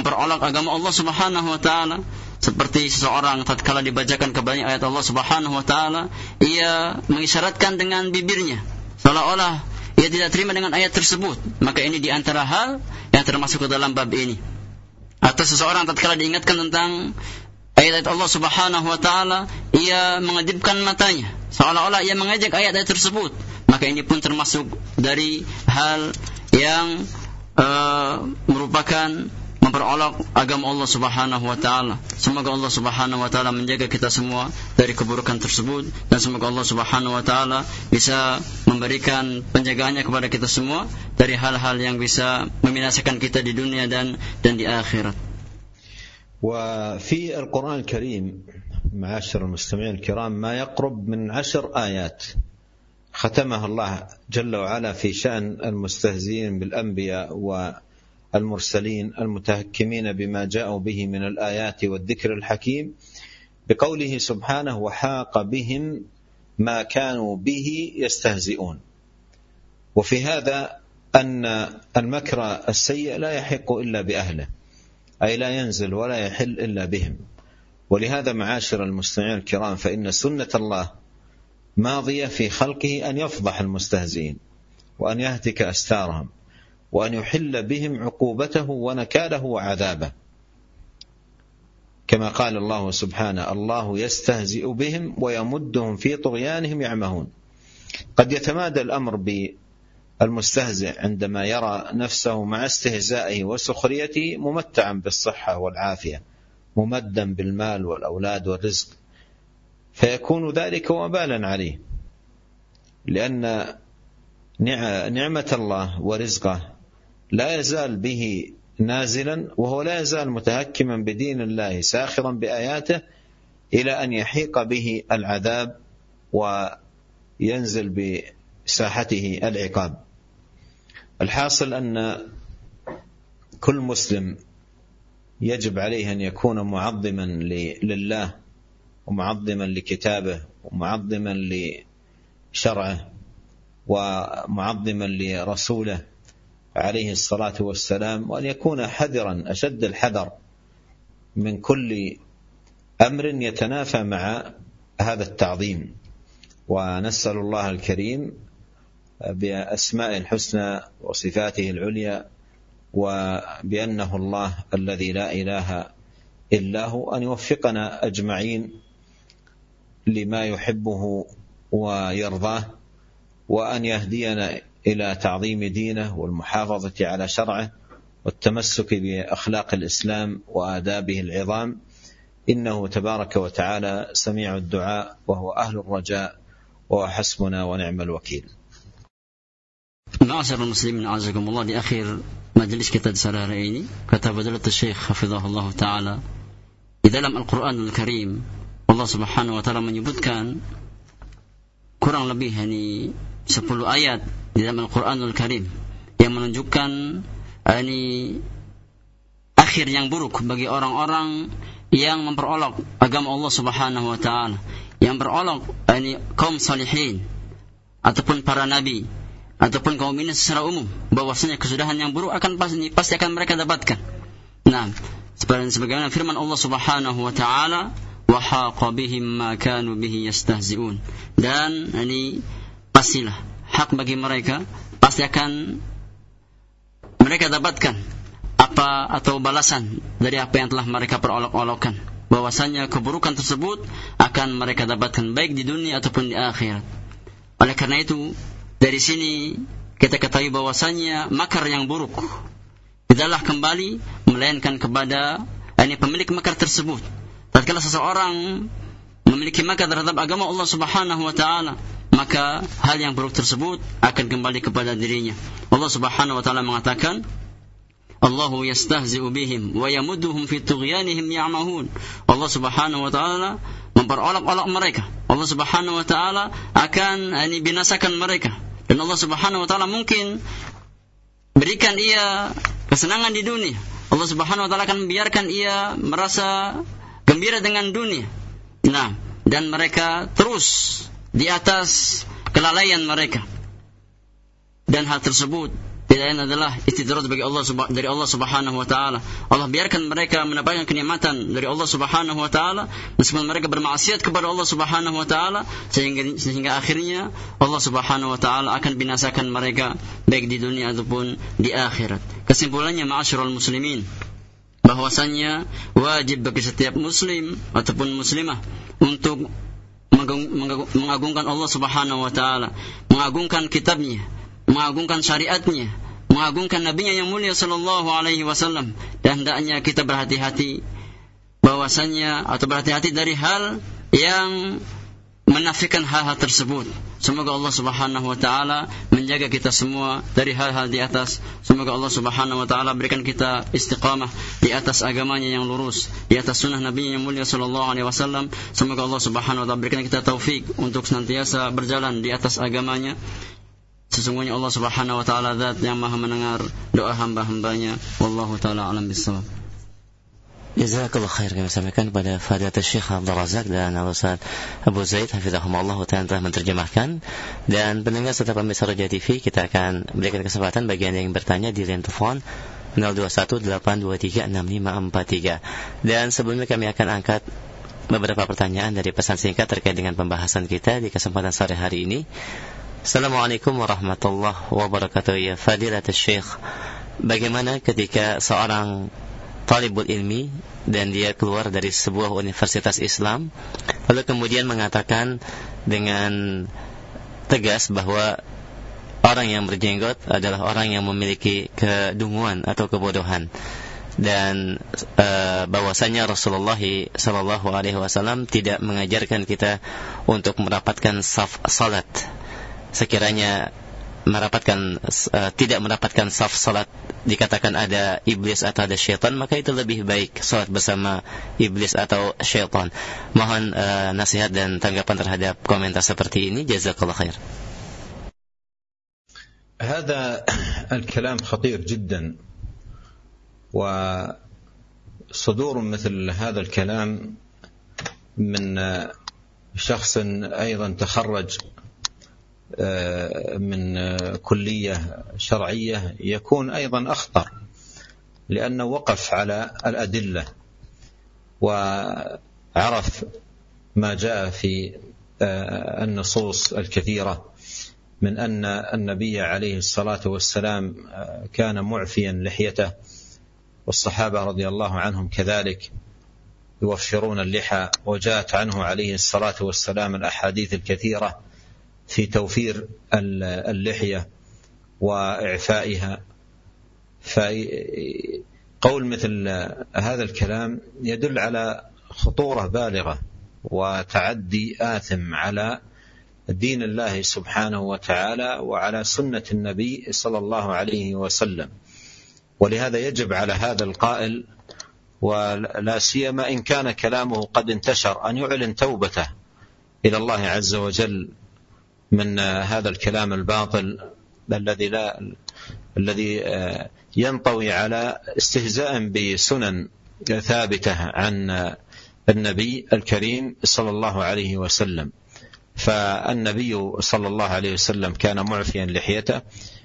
memperolok agama Allah Subhanahu wa taala, seperti seseorang tatkala dibacakan kebanyakan ayat Allah Subhanahu wa taala, ia mengisyaratkan dengan bibirnya seolah-olah ia tidak terima dengan ayat tersebut. Maka ini di antara hal yang termasuk ke dalam bab ini. Atau seseorang tatkala diingatkan tentang ayat-ayat Allah Subhanahu wa taala, ia mengedipkan matanya seolah-olah ia mengejek ayat-ayat tersebut. Maka ini pun termasuk dari hal yang uh, merupakan memperolok agama Allah Subhanahu wa taala. Semoga Allah Subhanahu wa taala menjaga kita semua dari keburukan tersebut, dan semoga Allah Subhanahu wa taala bisa memberikan penjagaannya kepada kita semua dari hal-hal yang bisa membinasakan kita di dunia dan dan di akhirat. وفي القرآن الكريم معاشر المستمعين الكرام ما يقرب من عشر آيات ختمها الله جل وعلا في شأن المستهزئين بالأنبياء والمرسلين المتهكمين بما جاءوا به من الآيات والذكر الحكيم، بقوله سبحانه وحاق بهم ما كانوا به يستهزئون. وفي هذا أن المكر السيء لا يحق إلا بأهله، أي لا ينزل ولا يحل إلا بهم. ولهذا معاشر المستمعين الكرام فإن سنة الله ماضية في خلقه أن يفضح المستهزئين وأن يهتك أستارهم وأن يحل بهم عقوبته ونكاله وعذابه، كما قال الله سبحانه: الله يستهزئ بهم ويمدهم في طغيانهم يعمهون. قد يتمادى الأمر بالمستهزئ عندما يرى نفسه مع استهزائه وسخريته ممتعا بالصحة والعافية، ممدا بالمال والأولاد والرزق، فيكون ذلك وبالا عليه، لأن نعمة الله ورزقه لا يزال به نازلا، وهو لا يزال متهكما بدين الله ساخرا بآياته إلى أن يحيق به العذاب وينزل بساحته العقاب. الحاصل أن كل مسلم يجب عليه أن يكون معظما لله ومعظما لكتابه ومعظما لشرعه ومعظما لرسوله عليه الصلاة والسلام، وأن يكون حذرا أشد الحذر من كل أمر يتنافى مع هذا التعظيم. ونسأل الله الكريم بأسماء الحسنى وصفاته العليا وبأنه الله الذي لا إله إلا هو أن يوفقنا أجمعين لما يحبه ويرضاه، وأن يهدينا إلى تعظيم دينه والمحافظة على شرعه والتمسك بأخلاق الإسلام وآدابه العظام، إنه تبارك وتعالى سميع الدعاء وهو أهل الرجاء وهو حسبنا ونعم الوكيل. Ma'asyiral muslimin azakumullah, di akhir majelis kita di sore hari ini kata Fadilatul Syekh hafizahullah taala, di dalam Al-Qur'anul Karim Allah Subhanahu wa taala menyebutkan kurang lebih yani sepuluh ayat di dalam Al-Qur'anul Karim yang menunjukkan yani akhir yang buruk bagi orang-orang yang memperolok agama Allah Subhanahu wa taala, yang berolok yani kaum salihin ataupun para nabi ataupun kaum ini secara umum, bahwasanya kesudahan yang buruk akan pasti pasti akan mereka dapatkan. Nah, seperti sebagaimana firman Allah Subhanahu wa taala, wa haqa bihim ma kanu bihi yastahzi'un, dan ini pastilah hak bagi mereka, pasti akan mereka dapatkan apa atau balasan dari apa yang telah mereka perolok-olokkan, bahwasanya keburukan tersebut akan mereka dapatkan baik di dunia ataupun di akhirat. Oleh karena itu, dari sini kita ketahui bahwasanya makar yang buruk tidaklah kembali melainkan kepada ini pemilik makar tersebut. Tatkala seseorang memiliki makar terhadap agama Allah Subhanahu wa taala, maka hal yang buruk tersebut akan kembali kepada dirinya. Allah Subhanahu wa taala mengatakan, Allahu yastahzi'u bihim wa yamudduhum fi tughyanihim ya'mahun. Allah Subhanahu wa taala memperolok-olok mereka. Allah Subhanahu wa taala akan ini binasakan mereka. Dan Allah Subhanahu wa taala mungkin berikan ia kesenangan di dunia. Allah Subhanahu wa taala akan membiarkan ia merasa gembira dengan dunia. Nah, dan mereka terus di atas kelalaian mereka. Dan hal tersebut tidak lain adalah istidraj bagi Allah dari Allah Subhanahu wa taala. Allah biarkan mereka mendapatkan kenikmatan dari Allah Subhanahu wa taala meskipun mereka bermaksiat kepada Allah Subhanahu wa taala, sehingga sehingga akhirnya Allah Subhanahu wa taala akan binasakan mereka baik di dunia ataupun di akhirat. Kesimpulannya, ma'asyiral muslimin, bahwasannya wajib bagi setiap muslim ataupun muslimah untuk mengagungkan Allah Subhanahu wa taala, mengagungkan kitabnya, mengagungkan syariatnya, mengagungkan nabinya yang mulia sallallahu alaihi wasallam. Dan hendaknya kita berhati-hati bahwasannya atau berhati-hati dari hal yang menafikan hal-hal tersebut. Semoga Allah Subhanahu wa taala menjaga kita semua dari hal-hal di atas. Semoga Allah Subhanahu wa taala berikan kita istiqamah di atas agamanya yang lurus, di atas sunnah Nabi yang mulia sallallahu alaihi wasallam. Semoga Allah Subhanahu wa taala berikan kita taufik untuk senantiasa berjalan di atas agamanya. Sesungguhnya Allah Subhanahu wa taala zat yang maha mendengar doa hamba-hambanya. Wallahu taala alam bissawab. Jazakallah khair, kami sampaikan kepada Fadilatul Syekh Abdul Razak dan Al-Ustaz Abu Zaid hafizahumullah ta'ala telah menerjemahkan. Dan pendengar serta pemirsa Roja T V, kita akan berikan kesempatan bagi Anda yang bertanya di line telepon nol dua satu delapan dua tiga enam lima empat tiga. Dan sebelumnya kami akan angkat beberapa pertanyaan dari pesan singkat terkait dengan pembahasan kita di kesempatan sore hari ini. Assalamualaikum warahmatullahi wabarakatuh. Ya Fadilatul Syekh, bagaimana ketika seorang talibul ilmi dan dia keluar dari sebuah universitas Islam lalu kemudian mengatakan dengan tegas bahwa orang yang berjenggot adalah orang yang memiliki kedunguan atau kebodohan, dan e, bahwasanya Rasulullah sallallahu alaihi wasallam tidak mengajarkan kita untuk merapatkan saf salat. Sekiranya merapatkan uh, tidak mendapatkan saf salat dikatakan ada iblis atau ada syaitan, maka itu lebih baik salat bersama iblis atau syaitan. Mohon uh, nasihat dan tanggapan terhadap komentar seperti ini. Jazakallah khair. هذا الكلام خطير جدا، وصدور مثل هذا الكلام من شخص أيضا تخرج من كلية شرعية يكون أيضا أخطر، لأنه وقف على الأدلة وعرف ما جاء في النصوص الكثيرة من أن النبي عليه الصلاة والسلام كان معفيا لحيته، والصحابة رضي الله عنهم كذلك يوفرون اللحى، وجاءت عنه عليه الصلاة والسلام الأحاديث الكثيرة في توفير اللحية وإعفائها. فقول مثل هذا الكلام يدل على خطورة بالغة وتعدي آثم على دين الله سبحانه وتعالى وعلى سنة النبي صلى الله عليه وسلم. ولهذا يجب على هذا القائل، ولا سيما إن كان كلامه قد انتشر، أن يعلن توبته إلى الله عز وجل من هذا الكلام الباطل الذي لا الذي ينطوي على استهزاء بسنن ثابتة عن النبي الكريم صلى الله عليه وسلم. فالنبي صلى الله عليه وسلم كان معفيا لحيته،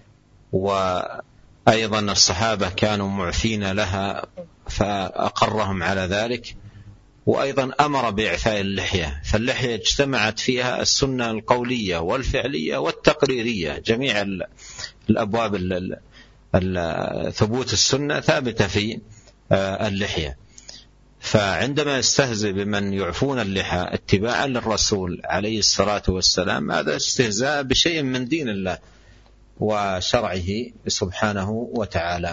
وأيضا الصحابة كانوا معفين لها فأقرهم على ذلك، وأيضا أمر بإعفاء اللحية. فاللحية اجتمعت فيها السنة القولية والفعلية والتقريرية، جميع الأبواب ثبوت السنة ثابتة في اللحية. فعندما يستهزئ بمن يعفون اللحى اتباعا للرسول عليه الصلاة والسلام، هذا استهزاء بشيء من دين الله وشرعه سبحانه وتعالى.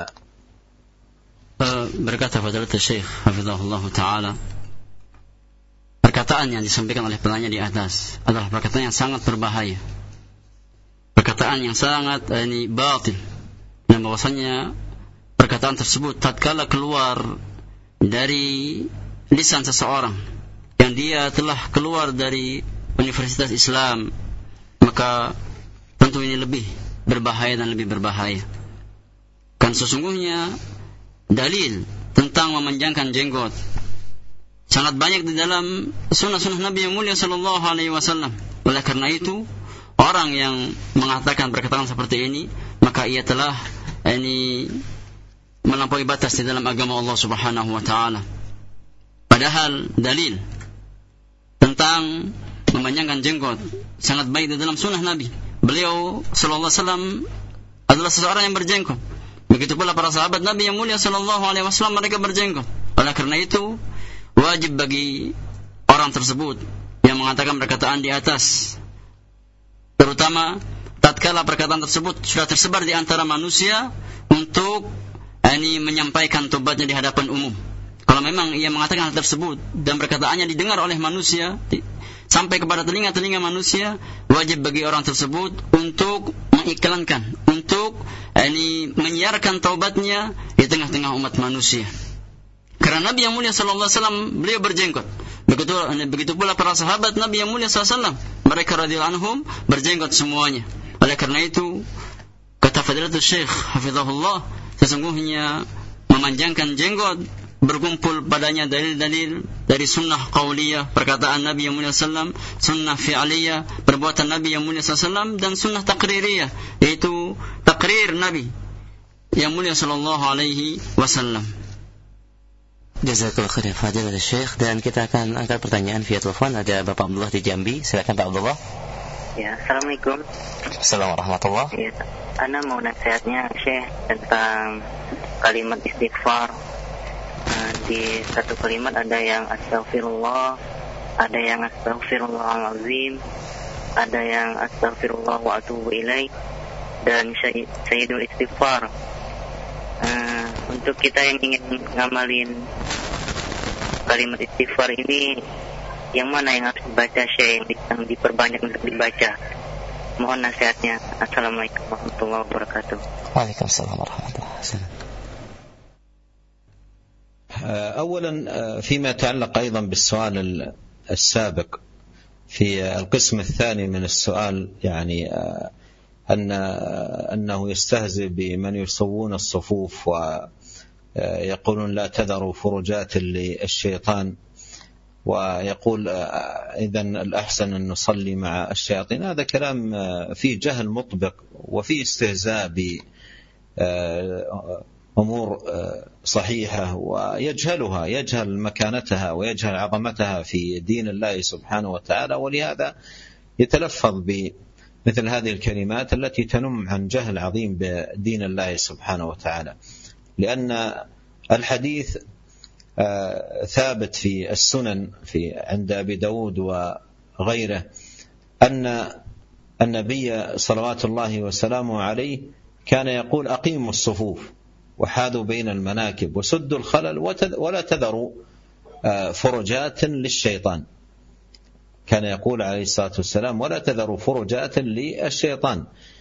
Berkata Fadilatul Syekh hafizahullah ta'ala, perkataan yang disampaikan oleh penanya di atas adalah perkataan yang sangat berbahaya, perkataan yang sangat ini batil, dan bahwasanya perkataan tersebut tatkala keluar dari lisan seseorang yang dia telah keluar dari universitas Islam, maka tentu ini lebih berbahaya dan lebih berbahaya. Kan sesungguhnya dalil tentang memanjangkan jenggot sangat banyak di dalam sunnah-sunnah Nabi yang mulia sallallahu alaihi wasallam. Oleh karena itu, orang yang mengatakan perkataan seperti ini, maka ia telah ini melampaui batas di dalam agama Allah Subhanahu wa taala. Padahal dalil tentang memanjangkan jenggot sangat baik di dalam sunnah Nabi. Beliau sallallahu alaihi wasallam adalah seseorang yang berjenggot. Begitu pula para sahabat Nabi yang mulia sallallahu alaihi wasallam, mereka berjenggot. Oleh karena itu, wajib bagi orang tersebut yang mengatakan perkataan di atas, terutama tatkala perkataan tersebut sudah tersebar di antara manusia, untuk ini menyampaikan tobatnya di hadapan umum. Kalau memang ia mengatakan hal tersebut dan perkataannya didengar oleh manusia sampai kepada telinga-telinga manusia, wajib bagi orang tersebut untuk mengiklankan, untuk ini menyiarkan taubatnya di tengah-tengah umat manusia. Karena Nabi yang mulia sallallahu alaihi wasallam beliau berjenggot. Begitu begitu pula para sahabat Nabi yang mulia sallallahu alaihi wasallam, mereka radhiyallahu anhum berjenggot semuanya. Oleh karena itu, kata Fadilatul Syekh hafizahullah, sesungguhnya memanjangkan jenggot berkumpul padanya dalil-dalil dari sunnah qauliyah, perkataan Nabi yang mulia sallallahu alaihi wasallam, sunnah fi'liyah, perbuatan Nabi yang mulia sallallahu alaihi wasallam, dan sunnah taqririyah, yaitu takrir Nabi yang mulia sallallahu alaihi wasallam. Jazakallahu khairan Fadilatul Syekh. Dan kita akan angkat pertanyaan via telepon. Ada Bapak Abdullah di Jambi. Silakan Pak Abdullah. Ya, Assalamualaikum. Assalamualaikum warahmatullahi. Ya, ana mau nasihatnya Syekh tentang kalimat istighfar. Nah, di satu kalimat ada yang astaghfirullah, ada yang astaghfirullahalazim, ada yang astaghfirullah wa atubu ilaih, dan sayyidul istighfar. Uh, untuk kita yang ingin ngamalin kalimat istighfar ini, yang mana yang harus dibaca Syekh, yang diperbanyak untuk dibaca? Mohon nasihatnya. Assalamualaikum warahmatullahi wabarakatuh. Waalaikumsalam warahmatullahi wabarakatuh. أولا فيما يتعلق أيضا بالسؤال السابق في القسم الثاني من السؤال، يعني أن أنه يستهزئ بمن يسوون الصفوف ويقولون لا تذروا فرجات للشيطان، ويقول إذن الأحسن أن نصلي مع الشياطين. هذا كلام فيه جهل مطبق وفيه استهزاء بأمور صحيحة، ويجهلها، يجهل مكانتها ويجهل عظمتها في دين الله سبحانه وتعالى، ولهذا يتلفظ ب مثل هذه الكلمات التي تنم عن جهل عظيم بدين الله سبحانه وتعالى. لأن الحديث ثابت في السنن في عند أبي داود وغيره أن النبي صلوات الله وسلامه عليه كان يقول أقيموا الصفوف وحاذوا بين المناكب وسدوا الخلل ولا تذروا فرجات للشيطان. كان يقول عليه الصلاة والسلام ولا تذروا فرجات للشيطان.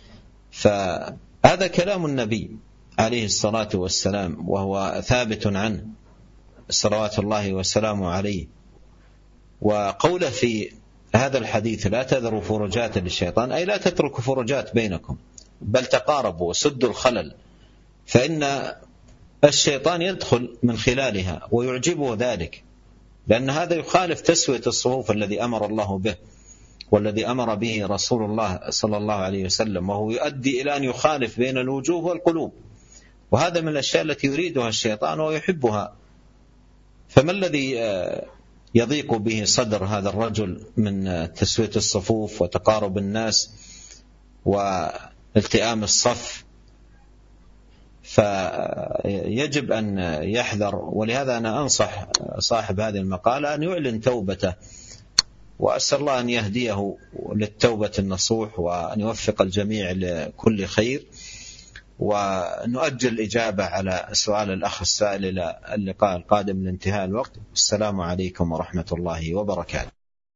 فهذا كلام النبي عليه الصلاة والسلام، وهو ثابت عنه صلوات الله وسلامه عليه. وقوله في هذا الحديث لا تذروا فرجات للشيطان، أي لا تتركوا فرجات بينكم، بل تقاربوا وسدوا الخلل، فإن الشيطان يدخل من خلالها ويعجبه ذلك، لأن هذا يخالف تسوية الصفوف الذي أمر الله به والذي أمر به رسول الله صلى الله عليه وسلم، وهو يؤدي إلى أن يخالف بين الوجوه والقلوب، وهذا من الأشياء التي يريدها الشيطان ويحبها. فما الذي يضيق به صدر هذا الرجل من تسوية الصفوف وتقارب الناس والتئام الصف؟ فيجب أن يحذر. ولهذا أنا أنصح صاحب هذه المقالة أن يعلن توبته، وأسأل الله أن يهديه للتوبة النصوح وأن يوفق الجميع لكل خير. ونؤجل الإجابة على سؤال الأخ السائل إلى اللقاء القادم لانتهاء الوقت. السلام عليكم ورحمة الله وبركاته.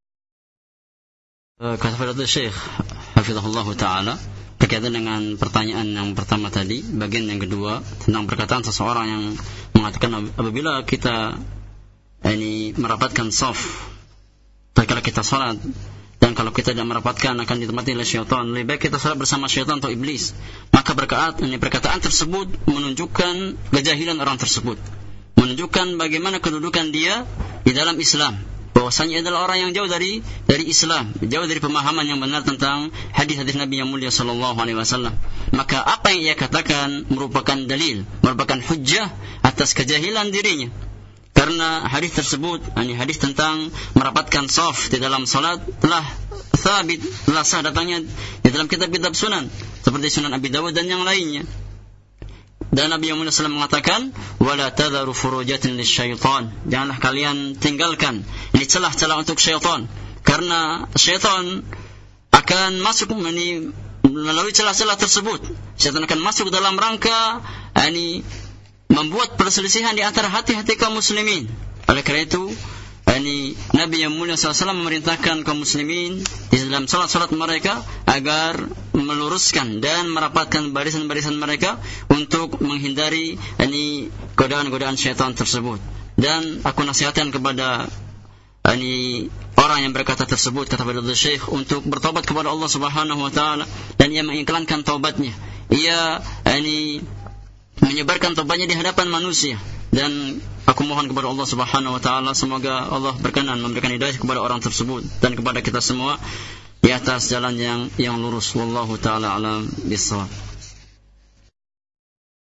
Kata Fadilatul Syekh hafizahullah taala berkaitan dengan pertanyaan yang pertama tadi, bagian yang kedua tentang perkataan seseorang yang mengatakan apabila kita ini merapatkan shaf tatkala kita salat, dan kalau kita tidak merapatkan akan ditempati oleh syaitan, lebih baik kita salat bersama syaitan atau iblis. Maka berkata, ini perkataan tersebut menunjukkan kejahilan orang tersebut, menunjukkan bagaimana kedudukan dia di dalam Islam, bahwasanya adalah orang yang jauh dari dari Islam, jauh dari pemahaman yang benar tentang hadis-hadis Nabi yang mulia sallallahu alaihi wasallam. Maka apa yang ia katakan merupakan dalil, merupakan hujjah atas kejahilan dirinya. Karena hadis tersebut, ini hadis tentang merapatkan shaf di dalam salat telah sabit, telah sah datangnya di dalam kitab-kitab sunan seperti Sunan Abi Dawud dan yang lainnya. Dan Nabi Muhammad shallallahu alaihi wasallam mengatakan, "Wala tadharu furujatin lisyaitan." Janganlah kalian tinggalkan ini celah-celah untuk syaitan, karena syaitan akan masuk ini melalui celah-celah tersebut. Syaitan akan masuk dalam rangka ini membuat perselisihan di antara hati-hati kaum muslimin. Oleh karena itu, ini Nabi yang mulia shallallahu alaihi wasallam memerintahkan kaum muslimin di dalam salat-salat mereka agar meluruskan dan merapatkan barisan-barisan mereka untuk menghindari ini godaan-godaan syaitan tersebut. Dan aku nasihatkan kepada ini orang yang berkata tersebut, kata Fadilatul Syekh, untuk bertobat kepada Allah Subhanahu wa taala, dan ia mengiklankan taubatnya. Ia ini menyebarkan taubatnya di hadapan manusia, dan aku mohon kepada Allah Subhanahu wa taala semoga Allah berkenan memberikan hidayah kepada orang tersebut dan kepada kita semua di atas jalan yang yang lurus. Wallahu taala alam bissawab.